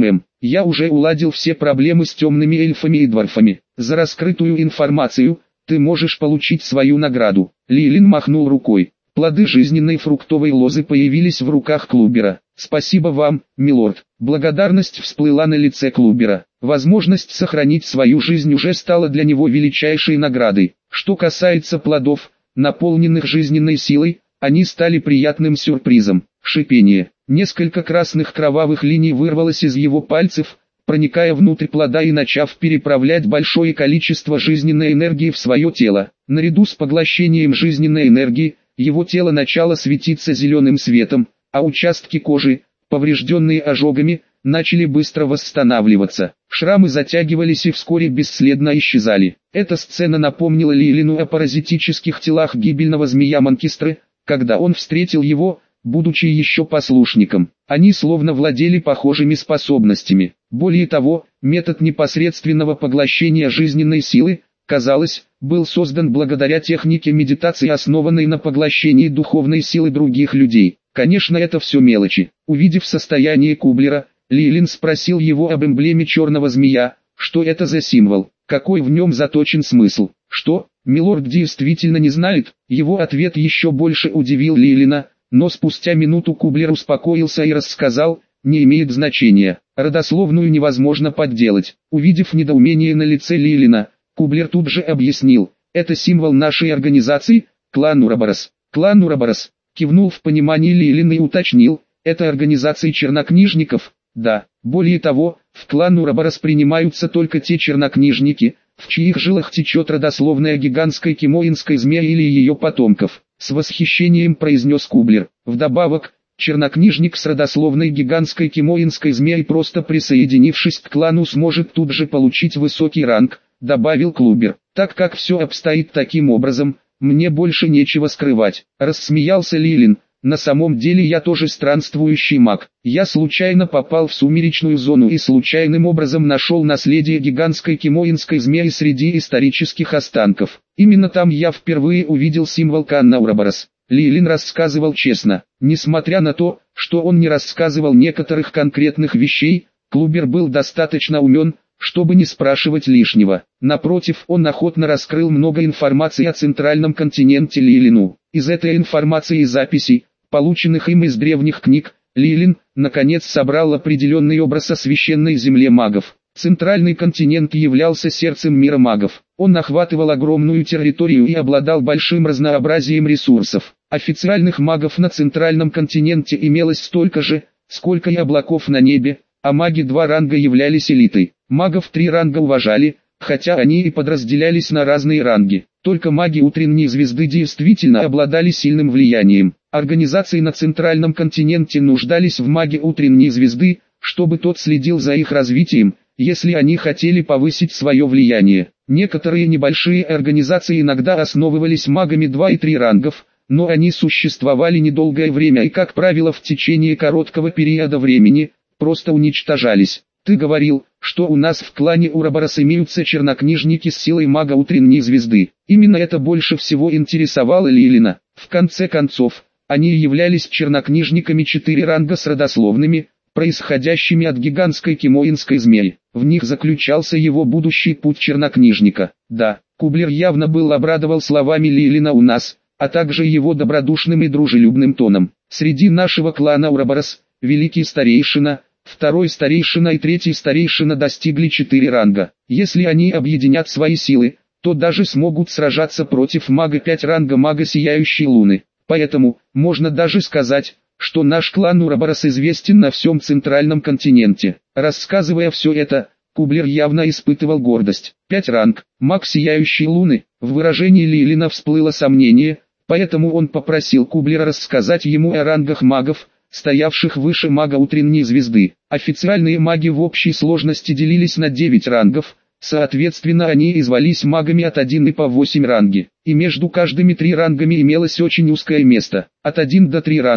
Speaker 1: Я уже уладил все проблемы с темными эльфами и дварфами. За раскрытую информацию ты можешь получить свою награду. Лилин махнул рукой. Плоды жизненной фруктовой лозы появились в руках Клубера. «Спасибо вам, милорд». Благодарность всплыла на лице Клубера. Возможность сохранить свою жизнь уже стала для него величайшей наградой. Что касается плодов, наполненных жизненной силой, они стали приятным сюрпризом. Шипение. Несколько красных кровавых линий вырвалось из его пальцев, проникая внутрь плода и начав переправлять большое количество жизненной энергии в свое тело. Наряду с поглощением жизненной энергии, его тело начало светиться зеленым светом, а участки кожи, поврежденные ожогами, начали быстро восстанавливаться. Шрамы затягивались и вскоре бесследно исчезали. Эта сцена напомнила Лилину о паразитических телах гибельного змея Манкистры, когда он встретил его, будучи еще послушником. Они словно владели похожими способностями. Более того, метод непосредственного поглощения жизненной силы, казалось, был создан благодаря технике медитации, основанной на поглощении духовной силы других людей. Конечно, это все мелочи. Увидев состояние Кублера, Лилин спросил его об эмблеме черного змея, что это за символ, какой в нем заточен смысл. Что, милорд действительно не знает? Его ответ еще больше удивил Лилина, но спустя минуту Кублер успокоился и рассказал: не имеет значения, родословную невозможно подделать. Увидев недоумение на лице Лилина, Кублер тут же объяснил: это символ нашей организации, клан Ураборос. Клан Ураборос, кивнул в понимании Лилин и уточнил: это организация чернокнижников? Да, более того, в клан Ураборос принимаются только те чернокнижники, в чьих жилах течет родословная гигантской кимоинской змеи или ее потомков. С восхищением произнес Кублер. Вдобавок, чернокнижник с родословной гигантской кимоинской змеей, просто присоединившись к клану, сможет тут же получить высокий ранг, добавил Клубер. Так как все обстоит таким образом, мне больше нечего скрывать. Рассмеялся Лилин. На самом деле я тоже странствующий маг. Я случайно попал в сумеречную зону и случайным образом нашел наследие гигантской кимоинской змеи среди исторических останков. Именно там я впервые увидел символ клана Ураборос. Лилин рассказывал честно. Несмотря на то, что он не рассказывал некоторых конкретных вещей, Клубер был достаточно умен, чтобы не спрашивать лишнего. Напротив, он охотно раскрыл много информации о центральном континенте Лилину. Из этой информации и записей, полученных им из древних книг, Лилин, наконец, собрал определенный образ о священной земле магов. Центральный континент являлся сердцем мира магов. Он охватывал огромную территорию и обладал большим разнообразием ресурсов. Официальных магов на центральном континенте имелось столько же, сколько и облаков на небе, а маги 2 ранга являлись элитой. Магов 3 ранга уважали, хотя они и подразделялись на разные ранги. Только маги утренней звезды действительно обладали сильным влиянием. Организации на центральном континенте нуждались в маге утренней звезды, чтобы тот следил за их развитием, если они хотели повысить свое влияние. Некоторые небольшие организации иногда основывались магами 2 и 3 рангов, но они существовали недолгое время и, как правило, в течение короткого периода времени, просто уничтожались. Ты говорил, что у нас в клане Ураборос имеются чернокнижники с силой мага утренней звезды. Именно это больше всего интересовало Лилина. В конце концов, они являлись чернокнижниками 4 ранга с родословными, происходящими от гигантской кимоинской змеи. В них заключался его будущий путь чернокнижника. Да, Кублер явно был обрадован словами Лилина «у нас», а также его добродушным и дружелюбным тоном. Среди нашего клана Ураборос, великий старейшина, второй старейшина и третий старейшина достигли 4 ранга. Если они объединят свои силы, то даже смогут сражаться против мага 5 ранга, мага Сияющей Луны. Поэтому, можно даже сказать, что наш клан Ураборос известен на всем центральном континенте. Рассказывая все это, Кублер явно испытывал гордость. 5 ранг, маг Сияющей Луны. В выражении Лилина всплыло сомнение, поэтому он попросил Кублера рассказать ему о рангах магов, стоявших выше мага утренней звезды. Официальные маги в общей сложности делились на 9 рангов, соответственно они и звались магами от 1 и по 8 ранги. И между каждыми 3 рангами имелось очень узкое место. От 1 до 3 ранга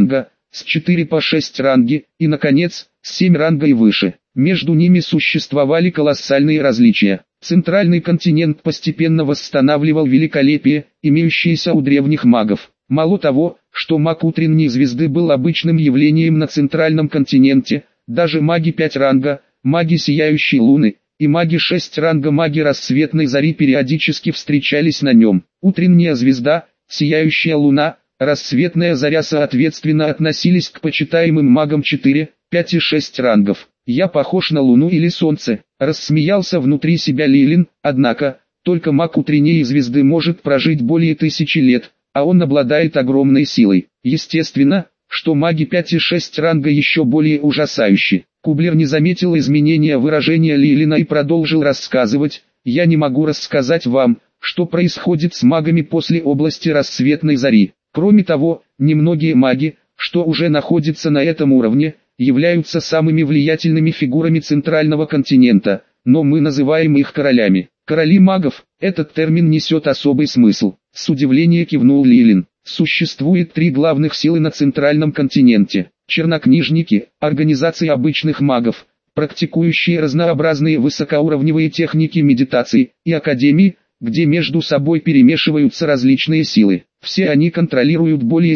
Speaker 1: с 4 по 6 ранги, и, наконец, с 7 ранга и выше. Между ними существовали колоссальные различия. Центральный континент постепенно восстанавливал великолепие, имеющееся у древних магов. Мало того, что маг утренней звезды был обычным явлением на центральном континенте, даже маги 5 ранга, маги сияющей луны, и маги 6 ранга маги рассветной зари периодически встречались на нем. Утренняя звезда, сияющая луна, рассветная заря соответственно относились к почитаемым магам 4, 5 и 6 рангов. «Я похож на луну или солнце», — рассмеялся внутри себя Лилин, однако, только маг утренней звезды может прожить более 1000 лет, а он обладает огромной силой. Естественно, что маги 5 и 6 ранга еще более ужасающие. Кублер не заметил изменения выражения Лилина и продолжил рассказывать: «Я не могу рассказать вам, что происходит с магами после области рассветной зари. Кроме того, немногие маги, что уже находятся на этом уровне, являются самыми влиятельными фигурами центрального континента, но мы называем их королями. Короли магов, этот термин несет особый смысл», — с удивлением кивнул Лилин. «Существует 3 главных силы на центральном континенте: чернокнижники, организации обычных магов, практикующие разнообразные высокоуровневые техники медитации, и академии, где между собой перемешиваются различные силы. Все они контролируют более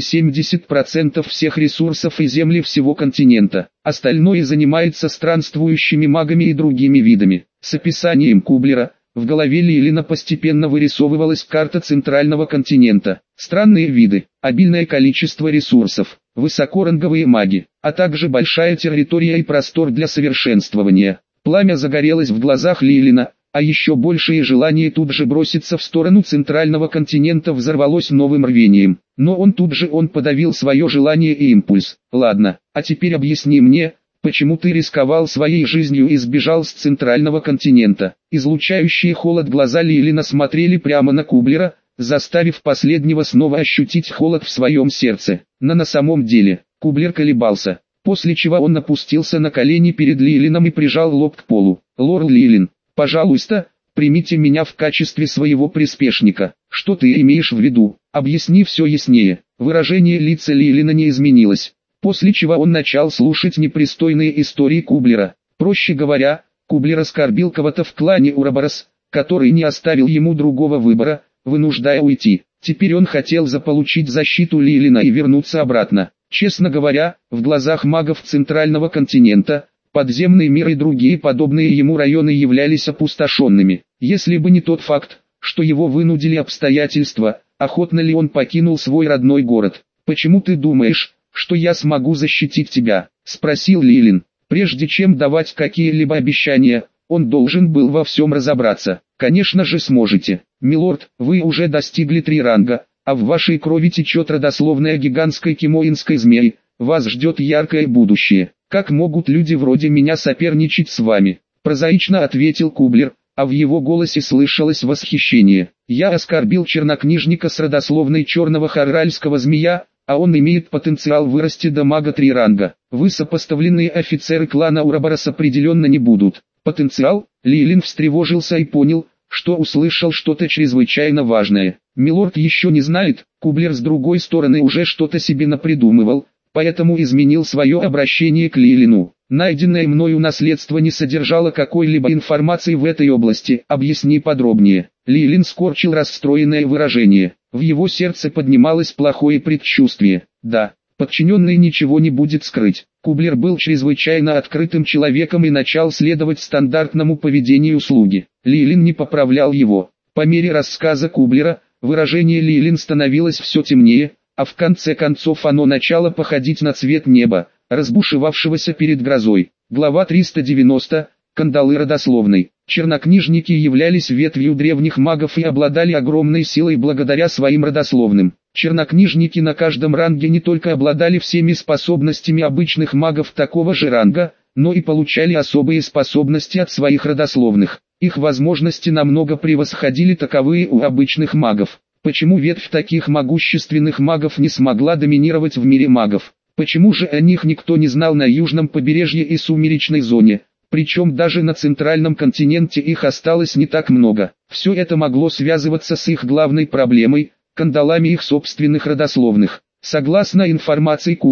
Speaker 1: 70% всех ресурсов и земли всего континента. Остальное занимается странствующими магами и другими видами». С описанием Кублера в голове Лилина постепенно вырисовывалась карта центрального континента. Странные виды, обильное количество ресурсов, высокоранговые маги, а также большая территория и простор для совершенствования. Пламя загорелось в глазах Лилина, а еще большее желание тут же броситься в сторону центрального континента взорвалось новым рвением. Но он подавил свое желание и импульс. «Ладно, а теперь объясни мне, почему ты рисковал своей жизнью и сбежал с центрального континента?» Излучающие холод глаза Лилина смотрели прямо на Кублера, заставив последнего снова ощутить холод в своем сердце. На самом деле, Кублер колебался, после чего он опустился на колени перед Лилином и прижал лоб к полу. «Лорд Лилин, пожалуйста, примите меня в качестве своего приспешника. Что ты имеешь в виду? Объясни все яснее». Выражение лица Лилина не изменилось, после чего он начал слушать непристойные истории Кублера. Проще говоря, Кублер оскорбил кого-то в клане Ураборос, который не оставил ему другого выбора, вынуждая уйти. Теперь он хотел заполучить защиту Лилина и вернуться обратно. Честно говоря, в глазах магов центрального континента, подземный мир и другие подобные ему районы являлись опустошенными. Если бы не тот факт, что его вынудили обстоятельства, охотно ли он покинул свой родной город. «Почему ты думаешь, что я смогу защитить тебя?» — спросил Лилин. Прежде чем давать какие-либо обещания, он должен был во всем разобраться. «Конечно же сможете. Милорд, вы уже достигли 3 ранга, а в вашей крови течет родословная гигантской кимоинской змеи. Вас ждет яркое будущее. Как могут люди вроде меня соперничать с вами?» Прозаично ответил Кублер, а в его голосе слышалось восхищение. «Я оскорбил чернокнижника с родословной черного харральского змея, а он имеет потенциал вырасти до мага 3 ранга. Высокопоставленные офицеры клана Ураборос определенно не будут». «Потенциал?» Лилин встревожился и понял, что услышал что-то чрезвычайно важное. «Милорд еще не знает». Кублер с другой стороны уже что-то себе напридумывал, поэтому изменил свое обращение к Лилину. «Найденное мною наследство не содержало какой-либо информации в этой области. Объясни подробнее». Лилин скорчил расстроенное выражение. В его сердце поднималось плохое предчувствие. «Да, подчиненный ничего не будет скрыть». Кублер был чрезвычайно открытым человеком и начал следовать стандартному поведению слуги. Лилин не поправлял его. По мере рассказа Кублера, выражение Лилин становилось все темнее, а в конце концов оно начало походить на цвет неба, разбушевавшегося перед грозой. Глава 390. Кандалы родословной. Чернокнижники являлись ветвью древних магов и обладали огромной силой благодаря своим родословным. Чернокнижники на каждом ранге не только обладали всеми способностями обычных магов такого же ранга, но и получали особые способности от своих родословных. Их возможности намного превосходили таковые у обычных магов. Почему ветвь таких могущественных магов не смогла доминировать в мире магов? Почему же о них никто не знал на южном побережье и сумеречной зоне? Причем даже на центральном континенте их осталось не так много. Все это могло связываться с их главной проблемой – кандалами их собственных родословных. Согласно информации Кублера,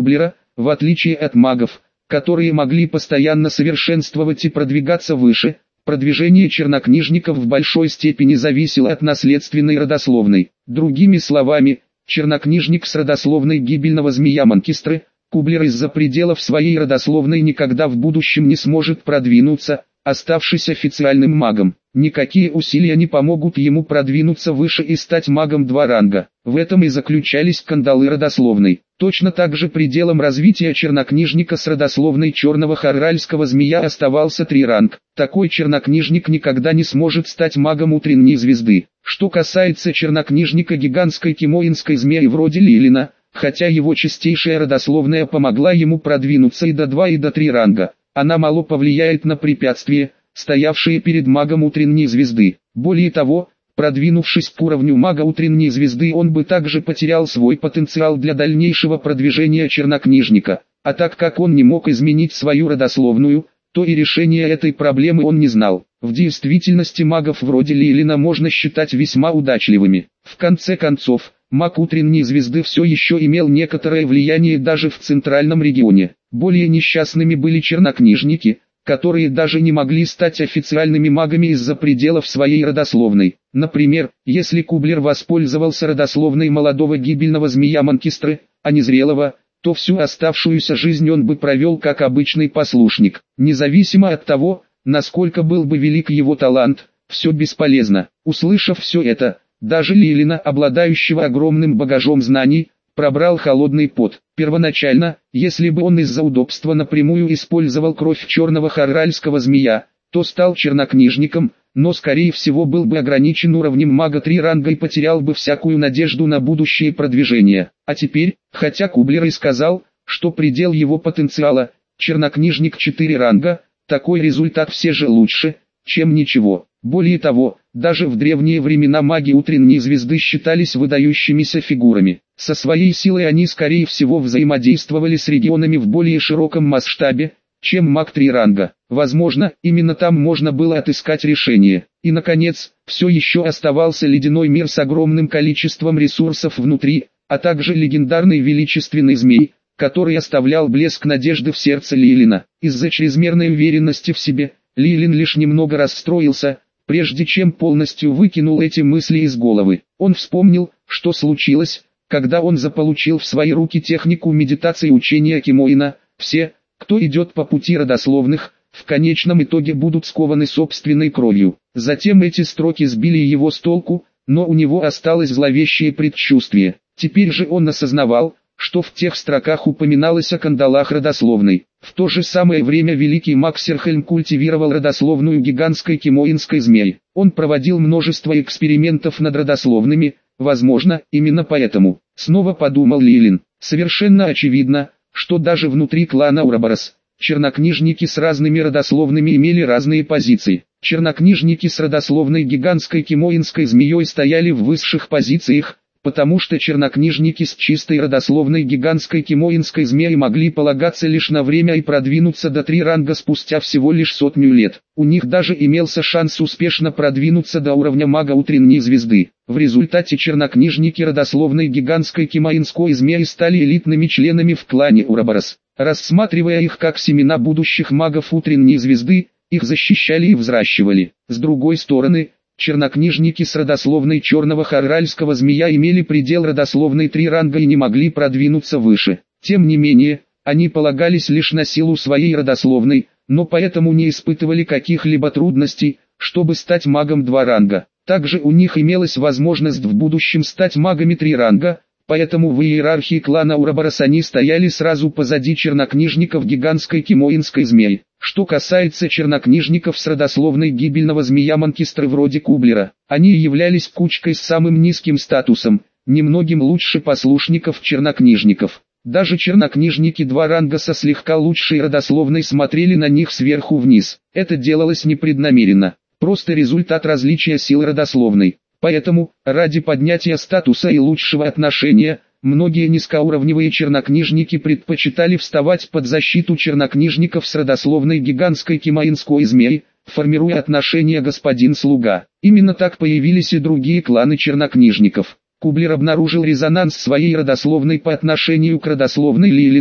Speaker 1: в отличие от магов, которые могли постоянно совершенствовать и продвигаться выше, продвижение чернокнижников в большой степени зависело от наследственной родословной. Другими словами, чернокнижник с родословной гибельного змея Манкистры, Кублер из-за пределов своей родословной никогда в будущем не сможет продвинуться, оставшись официальным магом. Никакие усилия не помогут ему продвинуться выше и стать магом 2 ранга. В этом и заключались кандалы родословной. Точно так же пределом развития чернокнижника с родословной черного харральского змея оставался 3 ранг. Такой чернокнижник никогда не сможет стать магом утренней звезды. Что касается чернокнижника гигантской кимоинской змеи вроде Лилина, хотя его чистейшая родословная помогла ему продвинуться и до 2 и до 3 ранга, она мало повлияет на препятствия, стоявшие перед магом утренней звезды. Более того, продвинувшись к уровню мага утренней звезды, он бы также потерял свой потенциал для дальнейшего продвижения чернокнижника, а так как он не мог изменить свою родословную, то и решения этой проблемы он не знал. В действительности магов вроде Лилина можно считать весьма удачливыми. В конце концов, маг утренней звезды все еще имел некоторое влияние даже в центральном регионе. Более несчастными были чернокнижники, которые даже не могли стать официальными магами из-за пределов своей родословной. Например, если Кублер воспользовался родословной молодого гибельного змея Манкистры, а не зрелого, то всю оставшуюся жизнь он бы провел как обычный послушник. Независимо от того, насколько был бы велик его талант, все бесполезно. Услышав все это, даже Лилина, обладающего огромным багажом знаний, пробрал холодный пот. Первоначально, если бы он из-за удобства напрямую использовал кровь черного харральского змея, то стал чернокнижником, но скорее всего был бы ограничен уровнем мага 3 ранга и потерял бы всякую надежду на будущее продвижение. А теперь, хотя Кублер и сказал, что предел его потенциала – чернокнижник 4 ранга, такой результат все же лучше, чем ничего. Более того, даже в древние времена маги утренней звезды считались выдающимися фигурами. Со своей силой они скорее всего взаимодействовали с регионами в более широком масштабе, чем маг 3 ранга. Возможно, именно там можно было отыскать решение. И наконец, все еще оставался ледяной мир с огромным количеством ресурсов внутри, а также легендарный величественный змей, который оставлял блеск надежды в сердце Лилина. Из-за чрезмерной уверенности в себе, Лилин лишь немного расстроился, прежде чем полностью выкинул эти мысли из головы. Он вспомнил, что случилось, когда он заполучил в свои руки технику медитации учения Кимоина. Все, кто идет по пути родословных, в конечном итоге будут скованы собственной кровью. Затем эти строки сбили его с толку, но у него осталось зловещее предчувствие. Теперь же он осознавал, что в тех строках упоминалось о кандалах родословной. В то же самое время великий маг Серхельм культивировал родословную гигантской кимоинской змеи. Он проводил множество экспериментов над родословными, возможно, именно поэтому. Снова подумал Лилин. Совершенно очевидно, что даже внутри клана Ураборос, чернокнижники с разными родословными имели разные позиции. Чернокнижники с родословной гигантской кимоинской змеей стояли в высших позициях, потому что чернокнижники с чистой родословной гигантской кимоинской змеей могли полагаться лишь на время и продвинуться до 3 ранга спустя всего лишь 100 лет. У них даже имелся шанс успешно продвинуться до уровня мага утренней звезды. В результате чернокнижники родословной гигантской кимоинской змеи стали элитными членами в клане Ураборос. Рассматривая их как семена будущих магов утренней звезды, их защищали и взращивали. С другой стороны, чернокнижники с родословной черного харральского змея имели предел родословной 3 ранга и не могли продвинуться выше. Тем не менее, они полагались лишь на силу своей родословной, но поэтому не испытывали каких-либо трудностей, чтобы стать магом 2 ранга. Также у них имелась возможность в будущем стать магами 3 ранга, поэтому в иерархии клана Ураборос они стояли сразу позади чернокнижников гигантской кимоинской змеи. Что касается чернокнижников с родословной гибельного змея Манкистры вроде Кублера, они являлись кучкой с самым низким статусом, немногим лучше послушников чернокнижников. Даже чернокнижники 2 ранга со слегка лучшей родословной смотрели на них сверху вниз. Это делалось непреднамеренно, просто результат различия сил родословной. Поэтому, ради поднятия статуса и лучшего отношения, многие низкоуровневые чернокнижники предпочитали вставать под защиту чернокнижников с родословной гигантской кимоинской змеи, формируя отношения господин-слуга. Именно так появились и другие кланы чернокнижников. Кублер обнаружил резонанс своей родословной по отношению к родословной Лилина,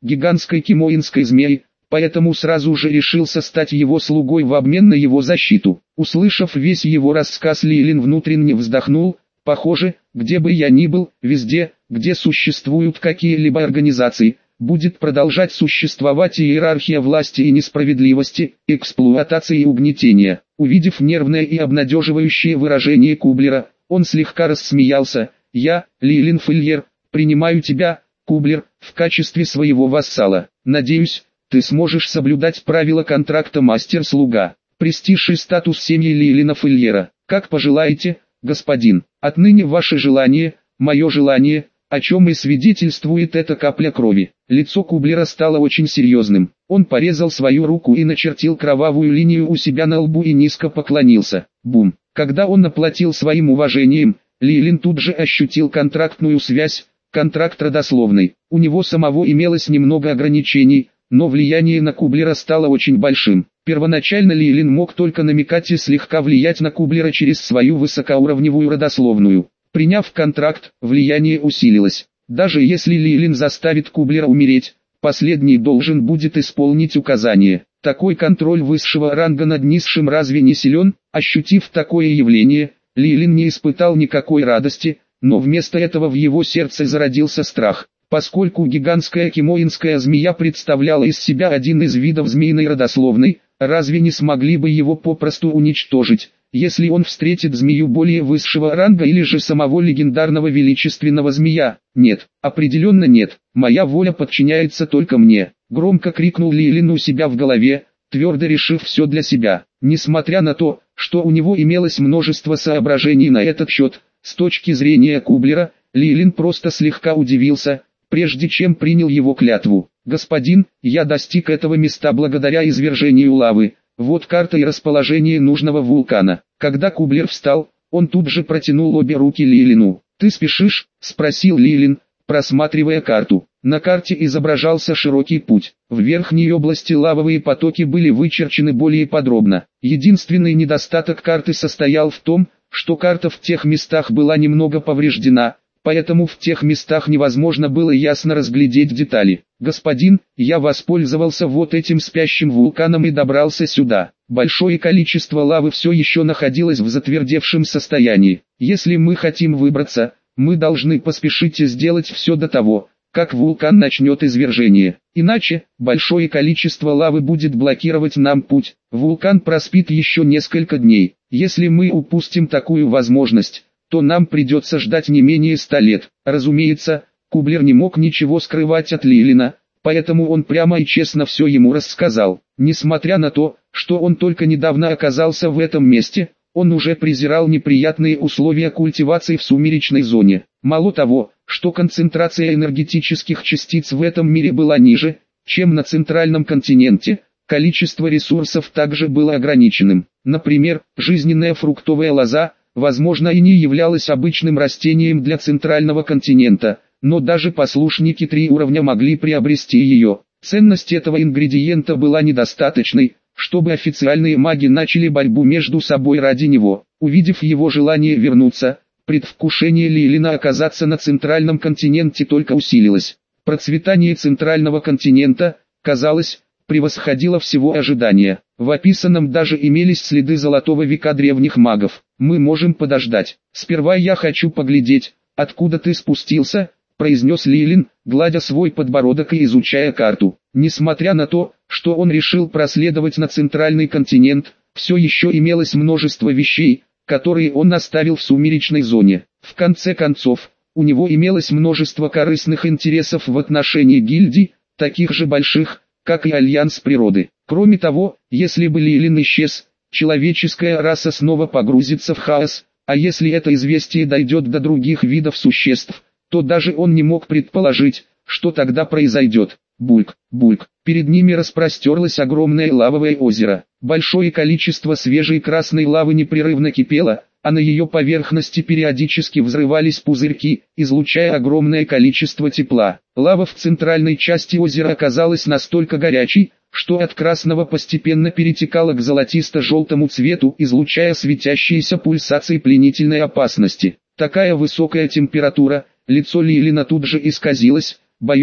Speaker 1: гигантской кимоинской змеи, поэтому сразу же решился стать его слугой в обмен на его защиту. Услышав весь его рассказ, Лилин внутренне вздохнул. Похоже, где бы я ни был, везде, где существуют какие-либо организации, будет продолжать существовать иерархия власти и несправедливости, эксплуатации и угнетения. Увидев нервное и обнадеживающее выражение Кублера, он слегка рассмеялся. «Я, Лилин Фильер, принимаю тебя, Кублер, в качестве своего вассала. Надеюсь, ты сможешь соблюдать правила контракта мастер-слуга. Престиж и статус семьи Лилина Фильера. Как пожелаете, господин. Отныне ваше желание, мое желание, о чем и свидетельствует эта капля крови». Лицо Кублера стало очень серьезным. Он порезал свою руку и начертил кровавую линию у себя на лбу и низко поклонился. Бум! Когда он оплатил своим уважением, Лилин тут же ощутил контрактную связь, контракт родословный. У него самого имелось немного ограничений, но влияние на Кублера стало очень большим. Первоначально Лилин мог только намекать и слегка влиять на Кублера через свою высокоуровневую родословную. Приняв контракт, влияние усилилось. Даже если Лилин заставит Кублера умереть, последний должен будет исполнить указание. Такой контроль высшего ранга над низшим разве не силен? Ощутив такое явление, Лилин не испытал никакой радости, но вместо этого в его сердце зародился страх. Поскольку гигантская кимоинская змея представляла из себя один из видов змеиной родословной, разве не смогли бы его попросту уничтожить, если он встретит змею более высшего ранга или же самого легендарного величественного змея? Нет, определенно нет, моя воля подчиняется только мне, громко крикнул Лилин у себя в голове, твердо решив все для себя. Несмотря на то, что у него имелось множество соображений на этот счет, с точки зрения Кублера, Лилин просто слегка удивился, прежде чем принял его клятву. «Господин, я достиг этого места благодаря извержению лавы. Вот карта и расположение нужного вулкана». Когда Кублер встал, он тут же протянул обе руки Лилину. «Ты спешишь?» – спросил Лилин, просматривая карту. На карте изображался широкий путь. В верхней области лавовые потоки были вычерчены более подробно. Единственный недостаток карты состоял в том, что карта в тех местах была немного повреждена, поэтому в тех местах невозможно было ясно разглядеть детали. «Господин, я воспользовался вот этим спящим вулканом и добрался сюда. Большое количество лавы все еще находилось в затвердевшем состоянии. Если мы хотим выбраться, мы должны поспешить и сделать все до того, как вулкан начнет извержение. Иначе, большое количество лавы будет блокировать нам путь. Вулкан проспит еще несколько дней. Если мы упустим такую возможность, то нам придется ждать не менее 100 лет. Разумеется, Кублер не мог ничего скрывать от Лилина, поэтому он прямо и честно все ему рассказал. Несмотря на то, что он только недавно оказался в этом месте, он уже презирал неприятные условия культивации в сумеречной зоне. Мало того, что концентрация энергетических частиц в этом мире была ниже, чем на центральном континенте, количество ресурсов также было ограниченным. Например, жизненная фруктовая лоза, возможно, и не являлась обычным растением для центрального континента, но даже послушники 3 уровня могли приобрести ее. Ценность этого ингредиента была недостаточной, чтобы официальные маги начали борьбу между собой ради него. Увидев его желание вернуться, предвкушение Лилина оказаться на центральном континенте только усилилось. Процветание центрального континента, казалось, превосходило всего ожидания. В описанном даже имелись следы золотого века древних магов. «Мы можем подождать. Сперва я хочу поглядеть, откуда ты спустился», — произнес Лилин, гладя свой подбородок и изучая карту. Несмотря на то, что он решил проследовать на центральный континент, все еще имелось множество вещей, которые он оставил в сумеречной зоне. В конце концов, у него имелось множество корыстных интересов в отношении гильдий, таких же больших, как и Альянс природы. Кроме того, если бы Лилин исчез, человеческая раса снова погрузится в хаос, а если это известие дойдет до других видов существ, то даже он не мог предположить, что тогда произойдет. Бульк, бульк. Перед ними распростерлось огромное лавовое озеро. Большое количество свежей красной лавы непрерывно кипело, а на ее поверхности периодически взрывались пузырьки, излучая огромное количество тепла. Лава в центральной части озера оказалась настолько горячей, что от красного постепенно перетекала к золотисто-желтому цвету, излучая светящиеся пульсации пленительной опасности. Такая высокая температура, лицо Лилина тут же исказилось. «Боюсь,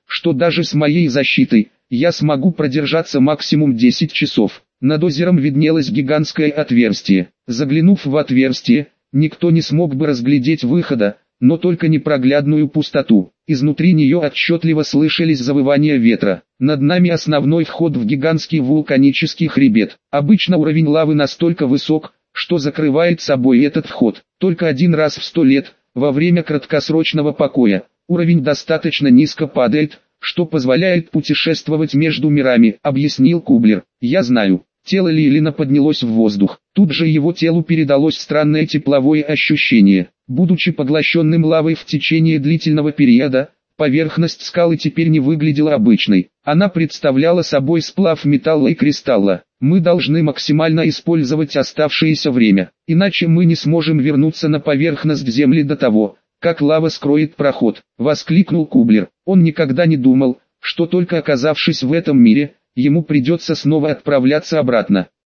Speaker 1: что даже с моей защитой, я смогу продержаться максимум 10 часов. Над озером виднелось гигантское отверстие. Заглянув в отверстие, никто не смог бы разглядеть выхода, но только непроглядную пустоту. Изнутри нее отчетливо слышались завывания ветра. Над нами основной вход в гигантский вулканический хребет. Обычно уровень лавы настолько высок, что закрывает собой этот вход. Только один раз в 100 лет, во время краткосрочного покоя, уровень достаточно низко падает, что позволяет путешествовать между мирами, объяснил Кублер. Я знаю. Тело Лилина поднялось в воздух. Тут же его телу передалось странное тепловое ощущение. Будучи поглощенным лавой в течение длительного периода, поверхность скалы теперь не выглядела обычной. Она представляла собой сплав металла и кристалла. Мы должны максимально использовать оставшееся время, иначе мы не сможем вернуться на поверхность Земли до того, как лава скроет проход, воскликнул Кублер. Он никогда не думал, что только оказавшись в этом мире, ему придется снова отправляться обратно.